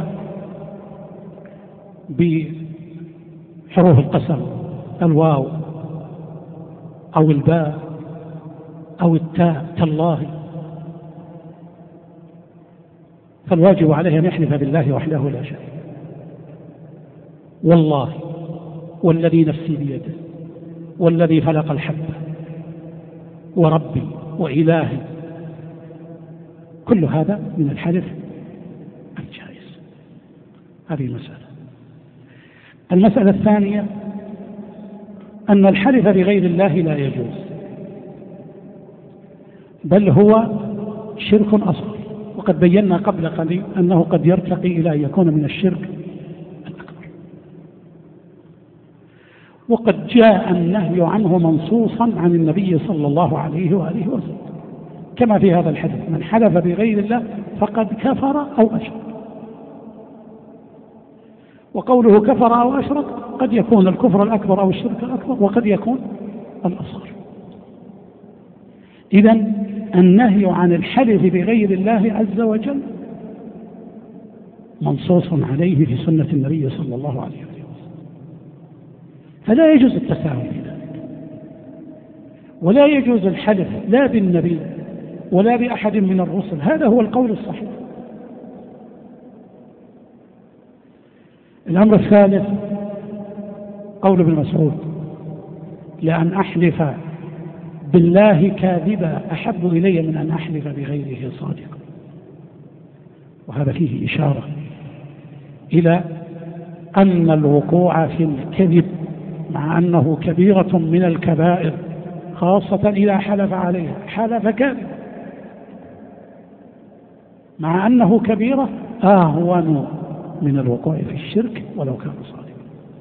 [SPEAKER 2] بحروف القسم الواو أو الباء أو التاء تالله، فالواجب عليه أن يحلف بالله وحده لا شريك، والله والذي نفسي بيده والذي فلق الحبة وربي وإلهي. كل هذا من الحلف الجائز. هذه مسألة. المسألة الثانية أن الحلف بغير الله لا يجوز، بل هو شرك أصغر، وقد بينا قبل قليل أنه قد يرتقي إلى أن يكون من الشرك الأكبر. وقد جاء النهي عنه منصوصا عن النبي صلى الله عليه وآله وسلم، كما في هذا الحديث: من حلف بغير الله فقد كفر أو أشرك. وقوله كفر أو أشرك قد يكون الكفر الأكبر أو الشرك الأكبر، وقد يكون الأصغر. إذن النهي عن الحلف بغير الله عز وجل منصوص عليه في سنة النبي صلى الله عليه وسلم، فلا يجوز التساهل في ذلك، ولا يجوز الحلف لا بالنبي ولا بأحد من الرسل. هذا هو القول الصحيح. الأمر الثالث قول ابن مسعود: لأن أحلف بالله كاذبا أحب إلي من أن أحلف بغيره صادقا. وهذا فيه إشارة إلى أن الوقوع في الكذب مع أنه كبيرة من الكبائر، خاصة إذا حلف عليها حلف كاذبا، مع أنه كبيرة أهون من الوقوع في الشرك ولو كان صادقا.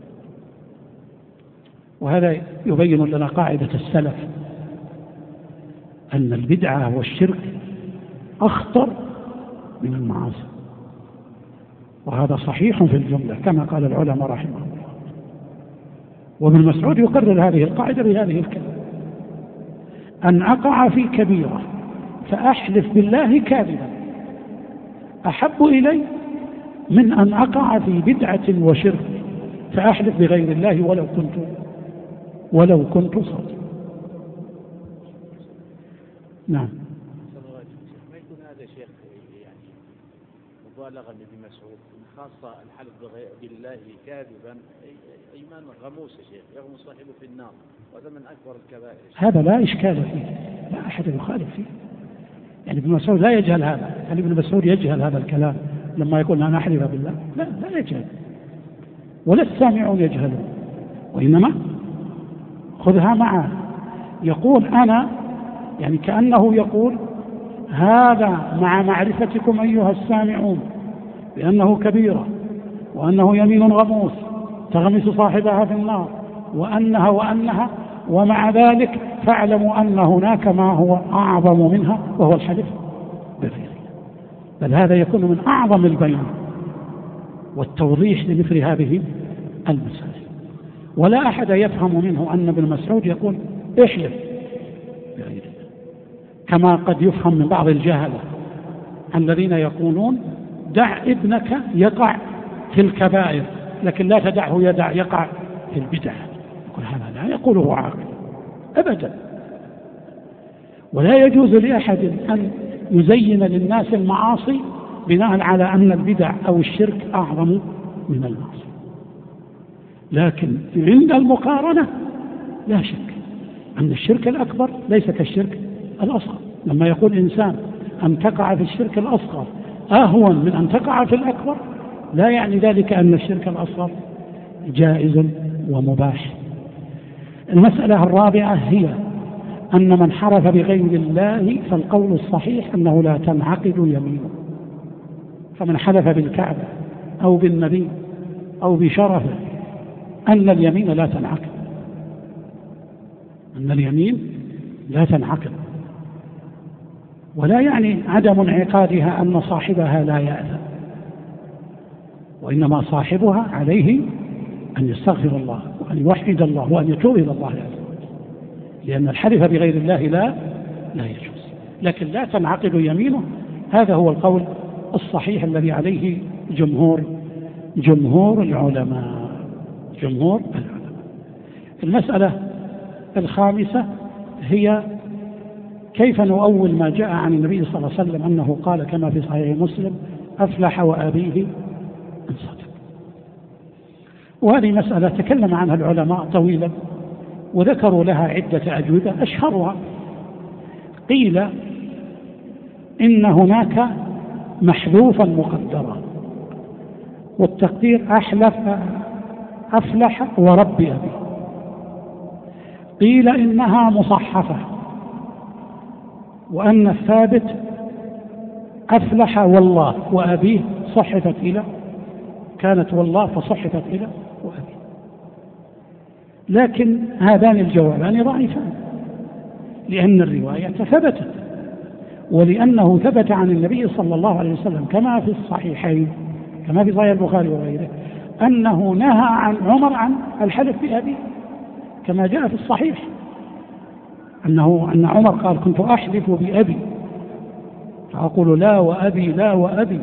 [SPEAKER 2] وهذا يبين لنا قاعدة السلف أن البدعة والشرك أخطر من المعاصي، وهذا صحيح في الجملة كما قال العلماء رحمه الله. وابن مسعود يقرر هذه القاعدة بهذه الكلمة: أن أقع في كبيرة فأحلف بالله كاذبا أحب إلي من أن أقع في بدعة وشرك فأحلف بغير الله ولو كنت صادقا. نعم.
[SPEAKER 3] ما يكون هذا شيخ يعني مبالغة لابن مسعود، خاصة الحلف بالله كاذبا أيمان غموس يا شيخ، يغمس صاحبه في النار، وهذا من أكبر الكبائر.
[SPEAKER 2] هذا لا إشكال فيه، لا أحد يخالف فيه. يعني ابن مسعود لا يجهل هذا، هل ابن مسعود يجهل هذا الكلام لما يقول أنا أحلف بالله؟ لا يجهل، ولا السامعون يجهلون، وإنما خذها معه. يقول أنا، يعني كأنه يقول هذا مع معرفتكم أيها السامعون بأنه كبيرة وأنه يمين غموس تغمس صاحبها في النار وأنها ومع ذلك فاعلموا أن هناك ما هو أعظم منها وهو الحلف بالله. بل هذا يكون من أعظم البيان والتوضيح لمثل هذه المسائل. ولا أحد يفهم منه أن ابن مسعود يقول احلف بغير الله، كما قد يفهم من بعض الجهلة الذين يقولون دع ابنك يقع في الكبائر لكن لا تدعه يقع في البدع. يقول هذا لا يقوله عاقل أبدا. ولا يجوز لأحد أن يزين للناس المعاصي بناء على أن البدع أو الشرك أعظم من المعصية. لكن عند المقارنة لا شك أن الشرك الأكبر ليس كالشرك الأصغر. لما يقول إنسان أن تقع في الشرك الأصغر أهون من أن تقع في الأكبر، لا يعني ذلك أن الشرك الأصغر جائز ومباح. المسألة الرابعة هي أن من حلف بغير الله فالقول الصحيح أنه لا تنعقد يمينه. فمن حلف بالكعبة أو بالنبي أو بشرفه أن اليمين لا تنعقد، أن اليمين لا تنعقد. ولا يعني عدم انعقادها أن صاحبها لا يأثم، وإنما صاحبها عليه أن يستغفر الله وأن يوحد الله وأن يتوب إلى الله عز وجل، لأن الحلف بغير الله لا يجوز. لكن لا تنعقد يمينه، هذا هو القول الصحيح الذي عليه جمهور العلماء. المسألة الخامسة هي كيف نؤول ما جاء عن النبي صلى الله عليه وسلم أنه قال كما في صحيح مسلم أفلح وأبيه إن صدق. وهذه مسألة تكلم عنها العلماء طويلا وذكروا لها عدة أجوبة. أشهرها قيل إن هناك محذوفا مقدرا، والتقدير أفلح ورب أبيه. قيل إنها مصحفة، وأن الثابت أفلح والله وأبيه صحفت إلى كانت والله فصحفت إلى وأبيه. لكن هذان الجوابان ضعيفان، لأن الرواية ثبتت، ولأنه ثبت عن النبي صلى الله عليه وسلم كما في الصحيحين كما في صحيح البخاري وغيره أنه نهى عن عمر عن الحلف بأبيه، كما جاء في الصحيح أن عمر قال كنت أحلف بأبي فأقول لا وأبي لا وأبي،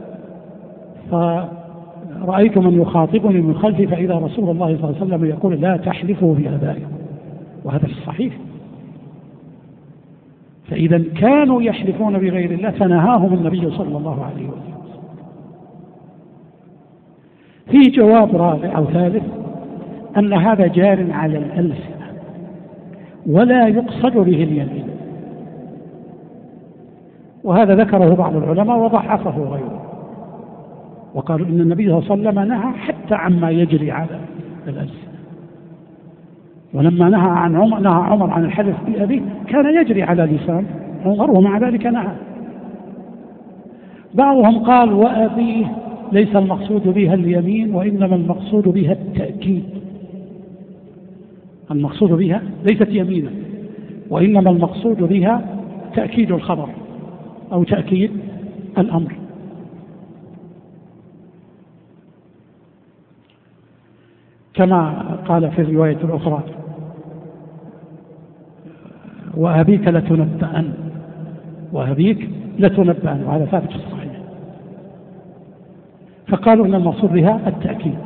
[SPEAKER 2] فرأيت من يخاطبني من خلفي فإذا رسول الله صلى الله عليه وسلم يقول لا تحلفوا بآبائكم، وهذا في الصحيح. فإذا كانوا يحلفون بغير الله فنهاهم النبي صلى الله عليه وسلم. في جواب رابع أو ثالث أن هذا جار على الألسنة ولا يقصد به اليمين، وهذا ذكره بعض العلماء وضعفه غيره، وقالوا إن النبي صلى الله عليه وسلم نهى حتى عما يجري على الألسنة. ولما نهى عمر عن الحلف بأبيه كان يجري على لسان عمر ومع ذلك نهى. بعضهم قال وأبيه ليس المقصود بها اليمين وإنما المقصود بها التأكيد، المقصود بها ليست يمينا وإنما المقصود بها تأكيد الخبر أو تأكيد الأمر. كما قال في الرواية الأخرى: وأبيك لتنبأن، وأبيك لتنبأن، وهذا ثابت في الصحيح. فقالوا أن المقصود بها التأكيد.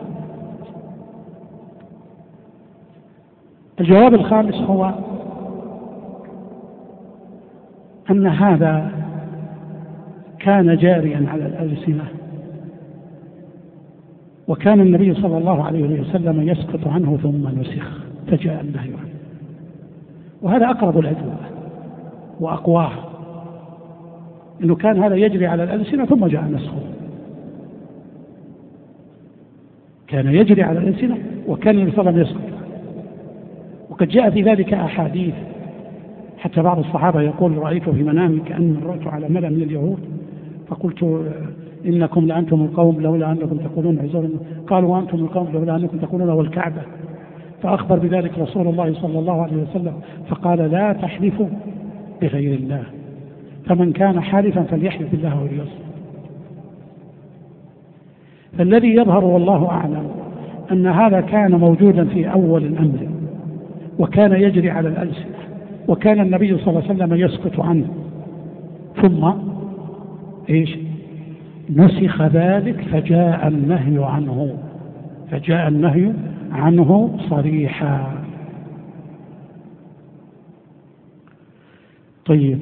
[SPEAKER 2] الجواب الخامس هو أن هذا كان جاريا على الألسنة، وكان النبي صلى الله عليه وسلم يسقط عنه ثم نسخ فجاء النهي عنه، وهذا أقرب الأدلة وأقواها، أنه كان هذا يجري على الألسنة ثم جاء نسخه. كان يجري على الألسنة وكان النبي صلى الله عليه وسلم يسقط. وقد جاء في ذلك أحاديث، حتى بعض الصحابة يقول: رأيت في منامي كأني مررت على ملأ من اليهود فقلت: إنكم لأنتم القوم لولا أنكم تقولون عزوز. قالوا: وأنتم القوم لولا أنكم تقولون والكعبة. فأخبر بذلك رسول الله صلى الله عليه وسلم فقال: لا تحلفوا بغير الله، فمن كان حالفا فليحلف بالله وليصمت. فالذي يظهر والله أعلم أن هذا كان موجودا في أول الأمر، وكان يجري على الألسنة، وكان النبي صلى الله عليه وسلم يسكت عنه، ثم نسخ ذلك فجاء النهي عنه صريحا. طيب،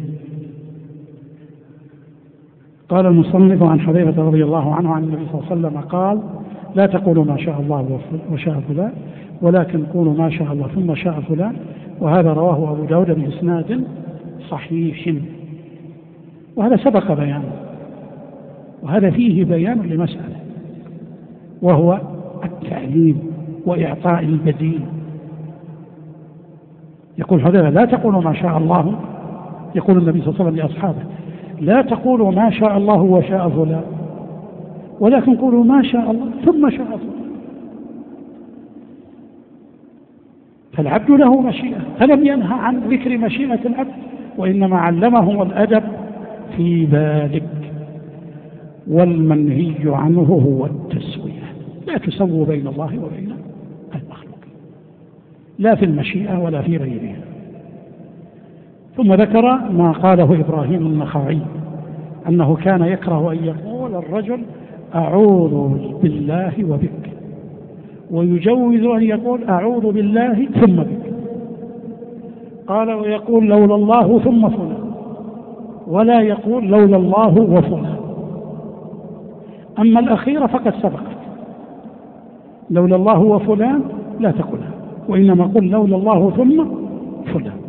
[SPEAKER 2] قال المصنف: عن حذيفة رضي الله عنه عن النبي صلى الله عليه وسلم قال: لا تقولوا ما شاء الله وشاء فلان، ولكن قولوا ما شاء الله ثم شاء فلان. وهذا رواه أبو داود بإسناد صحيح، وهذا سبق بيانه، وهذا فيه بيان لمسألة، وهو التعليم وإعطاء البديل. يقول حذيفة: لا تقولوا ما شاء الله، يقول النبي صلى الله عليه وسلم لأصحابه: لا تقولوا ما شاء الله وشاء فلان، ولكن قولوا ما شاء الله ثم شاء فلان. فالعبد له مشيئة، فلم ينهى عن ذكر مشيئة العبد، وإنما علمه الأدب في ذلك. والمنهي عنه هو التسوية، لا تسووا بين الله وبين المخلوق، لا في المشيئة ولا في غيرها. ثم ذكر ما قاله إبراهيم النخعي، أنه كان يكره أن يقول الرجل: أعوذ بالله وبك، ويجوز أن يقول: أعوذ بالله ثم بك. قال: ويقول: لولا الله ثم فلان، ولا يقول: لولا الله وفلان. أما الأخيرة فقد سبقت، لولا الله وفلان لا تقولها، وإنما قل: لولا الله ثم فلان.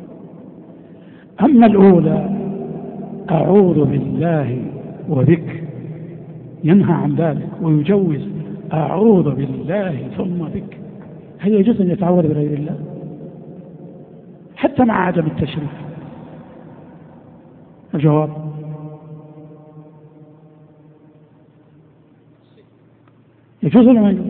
[SPEAKER 2] أما الأولى: أعوذ بالله وبك، ينهى عن ذلك ويجوز: أعوذ بالله ثم بك. هل يجوز أن يتعوذ بغير الله حتى مع عدم التشريف؟ الجواب: يجوز ولا ما يجوز؟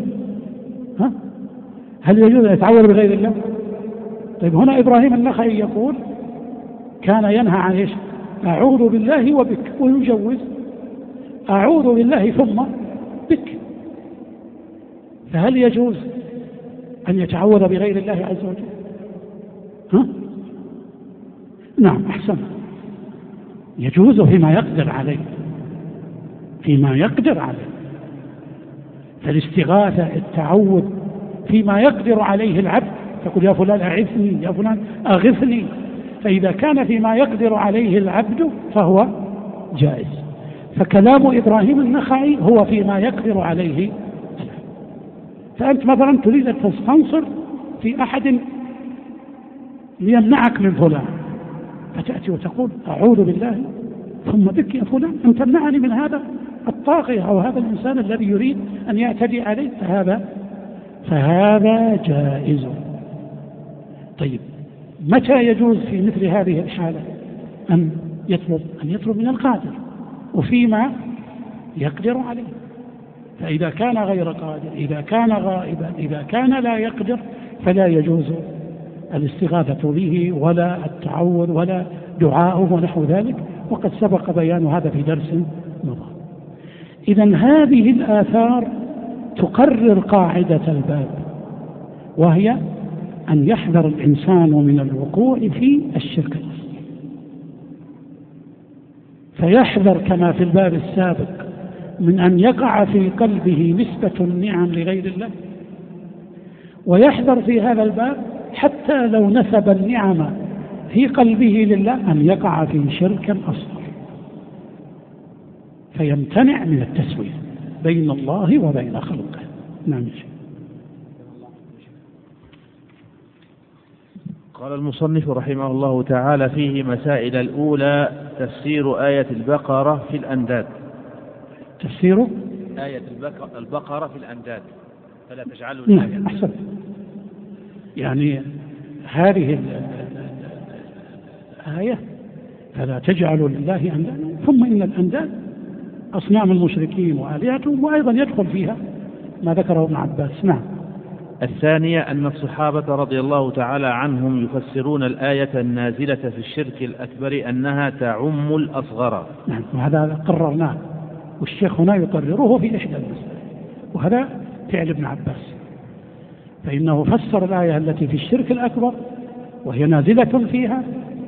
[SPEAKER 2] هل يجوز أن يتعوذ بغير الله؟ طيب، هنا إبراهيم النخعي يقول: كان ينهى عن إيش؟ أعوذ بالله وبك، ويجوز: أعوذ بالله ثم بك. فهل يجوز أن يتعوذ بغير الله عز وجل؟ نعم، أحسن، يجوز فيما يقدر عليه، فيما يقدر عليه. فالاستغاثة، التعوذ فيما يقدر عليه العبد، تقول: يا فلان أعثني، يا فلان أغثني. فإذا كان فيما يقدر عليه العبد فهو جائز. فكلام إبراهيم النخعي هو فيما يقدر عليه. فأنت مثلا تريد أن تستنصر في أحد ليمنعك من فلان، فتأتي وتقول: أعوذ بالله ثم بك يا فلان أن تمنعني من هذا الطاغية أو هذا الإنسان الذي يريد أن يعتدي عليه. فهذا جائز. طيب، متى يجوز في مثل هذه الحالة أن يطلب من القادر وفيما يقدر عليه؟ فإذا كان غير قادر، إذا كان غائبا، إذا كان لا يقدر، فلا يجوز الاستغاثة به ولا التعوذ ولا دعاؤه ونحو ذلك، وقد سبق بيان هذا في درس مضى. إذن هذه الآثار تقرر قاعدة الباب، وهي أن يحذر الإنسان من الوقوع في الشرك الأصغر، فيحذر كما في الباب السابق من أن يقع في قلبه نسبة النعم لغير الله، ويحذر في هذا الباب حتى لو نسب النعم في قلبه لله أن يقع في شرك أصغر، فيمتنع من التسوية بين الله وبين خلقه. نعم.
[SPEAKER 3] قال المصنف رحمه الله تعالى فيه مسائل. الأولى تفسير آية البقرة في الأنداد.
[SPEAKER 2] تفسير
[SPEAKER 3] آية البقرة في الأنداد، فلا تجعلوا
[SPEAKER 2] نعم أحسن. يعني هذه الآية فلا تجعلوا لله أندادا، ثم إن الأنداد أصنام المشركين وآلهتهم، وأيضا يدخل فيها ما ذكره ابن عباس. نعم.
[SPEAKER 3] الثانية أن الصحابة رضي الله تعالى عنهم يفسرون الآية النازلة في الشرك الأكبر أنها تعم الأصغر.
[SPEAKER 2] نعم، وهذا قررناه، والشيخ هنا يقرره في إحدى المسائل، وهذا فعل ابن عباس، فإنه فسر الآية التي في الشرك الأكبر وهي نازلة فيها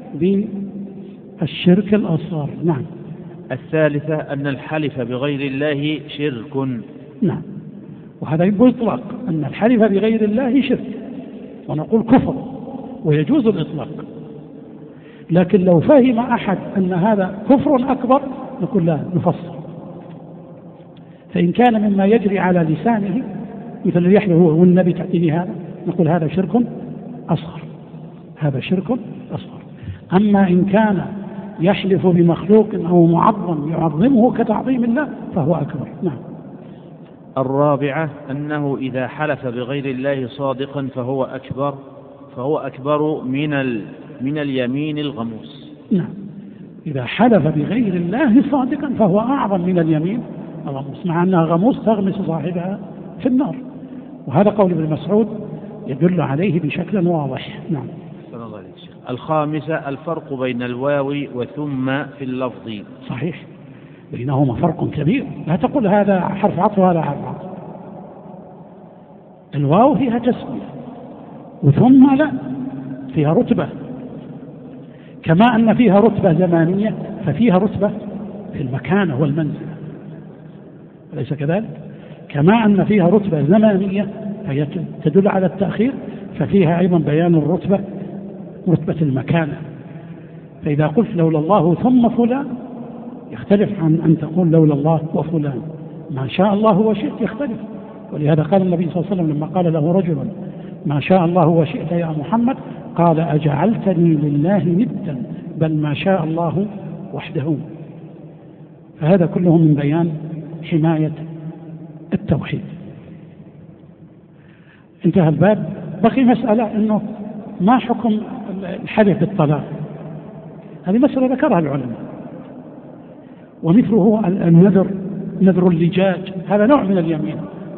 [SPEAKER 2] بالشرك الأصغر. نعم.
[SPEAKER 3] الثالثة أن الحلف بغير الله شرك.
[SPEAKER 2] نعم، وهذا بإطلاق أن الحلف بغير الله شرك، ونقول كفر ويجوز الإطلاق. لكن لو فهم أحد أن هذا كفر أكبر نقول لا، نفصل. فإن كان مما يجري على لسانه مثل اللي يحلف هو والنبي تعطيني هذا، نقول هذا شرك أصغر، هذا شرك أصغر. أما إن كان يحلف بمخلوق أو معظم يعظمه كتعظيم الله فهو أكبر. نعم.
[SPEAKER 3] الرابعة أنه إذا حلف بغير الله صادقا فهو أكبر من اليمين الغموس.
[SPEAKER 2] نعم، إذا حلف بغير الله صادقا فهو أعظم من اليمين الغموس، مع أنها غموس تغمس صاحبها في النار، وهذا قول ابن مسعود يدل عليه بشكل واضح. نعم.
[SPEAKER 3] الخامسة الفرق بين الواو وثم في اللفظ.
[SPEAKER 2] صحيح، بينهما فرق كبير، لا تقول هذا حرف عطف وهذا حرف عطف. الواو فيها تسوية، وثم لا، فيها رتبة، كما أن فيها رتبة زمانية ففيها رتبة في المكانة والمنزلة، أليس كذلك؟ كما أن فيها رتبة زمانية فهي تدل على التأخير، ففيها أيضا بيان الرتبة، رتبة المكانة. فإذا قلت لولا الله ثم فلان يختلف عن أن تقول لولا الله وفلان. ما شاء الله وشئت يختلف، ولهذا قال النبي صلى الله عليه وسلم لما قال له رجل ما شاء الله وشئت يا محمد قال أجعلتني لله ندا بل ما شاء الله وحده. فهذا كله من بيان حماية التوحيد. انتهى الباب. بقي مسألة أنه ما حكم الحلف بالطلاق؟ هذه مسألة ذكرها العلماء. ومثله النذر، نذر اللجاج، هذا نوع من اليمين.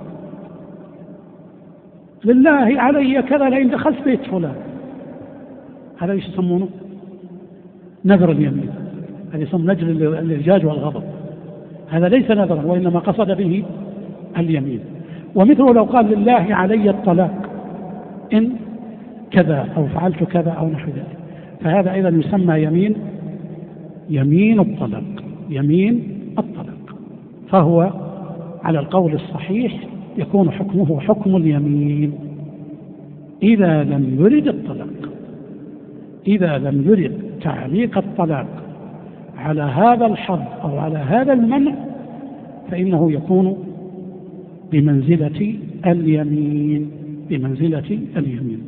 [SPEAKER 2] لله علي كذا لئن دخلت بيت فلان، هذا ايش يسمونه؟ نذر اليمين، هذا يسمى نذر اللجاج والغضب. هذا ليس نذرا وإنما قصد به اليمين. ومثله لو قال لله علي الطلاق إن كذا أو فعلت كذا أو نحو ذلك، فهذا أيضا يسمى يمين الطلاق، يمين الطلاق. فهو على القول الصحيح يكون حكمه حكم اليمين إذا لم يرد الطلاق، إذا لم يرد تعليق الطلاق على هذا الحظ أو على هذا المنع فإنه يكون بمنزلة اليمين، بمنزلة اليمين.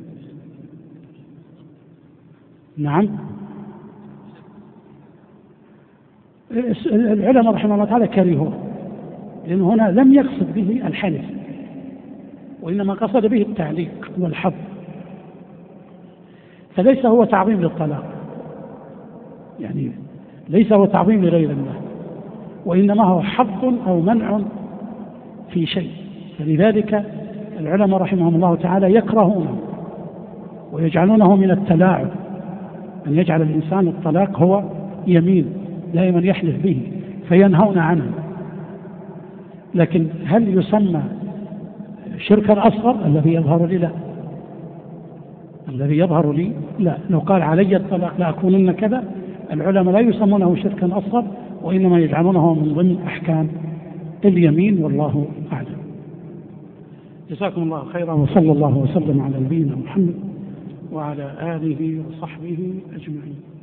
[SPEAKER 2] نعم. العلماء رحمه الله تعالى كرهوه، لأن هنا لم يقصد به الحلف وإنما قصد به التعليق والحظ، فليس هو تعظيم للطلاق، يعني ليس هو تعظيم لغير الله، وإنما هو حظ أو منع في شيء. فلذلك العلماء رحمهم الله تعالى يكرهونه ويجعلونه من التلاعب، أن يجعل الإنسان الطلاق هو يمين دائما يحلف به، فينهون عنه. لكن هل يسمى الشرك الأصغر الذي يظهر لي لا، الذي يظهر لي لا. لو قال علي الطلاق لأكونن كذا، العلماء لا يسمونه شركا أصغر، وإنما يجعلونه من ضمن أحكام اليمين، والله أعلم. جزاكم الله خيرا، وصلى الله وسلم على نبينا محمد وعلى آله وصحبه أجمعين.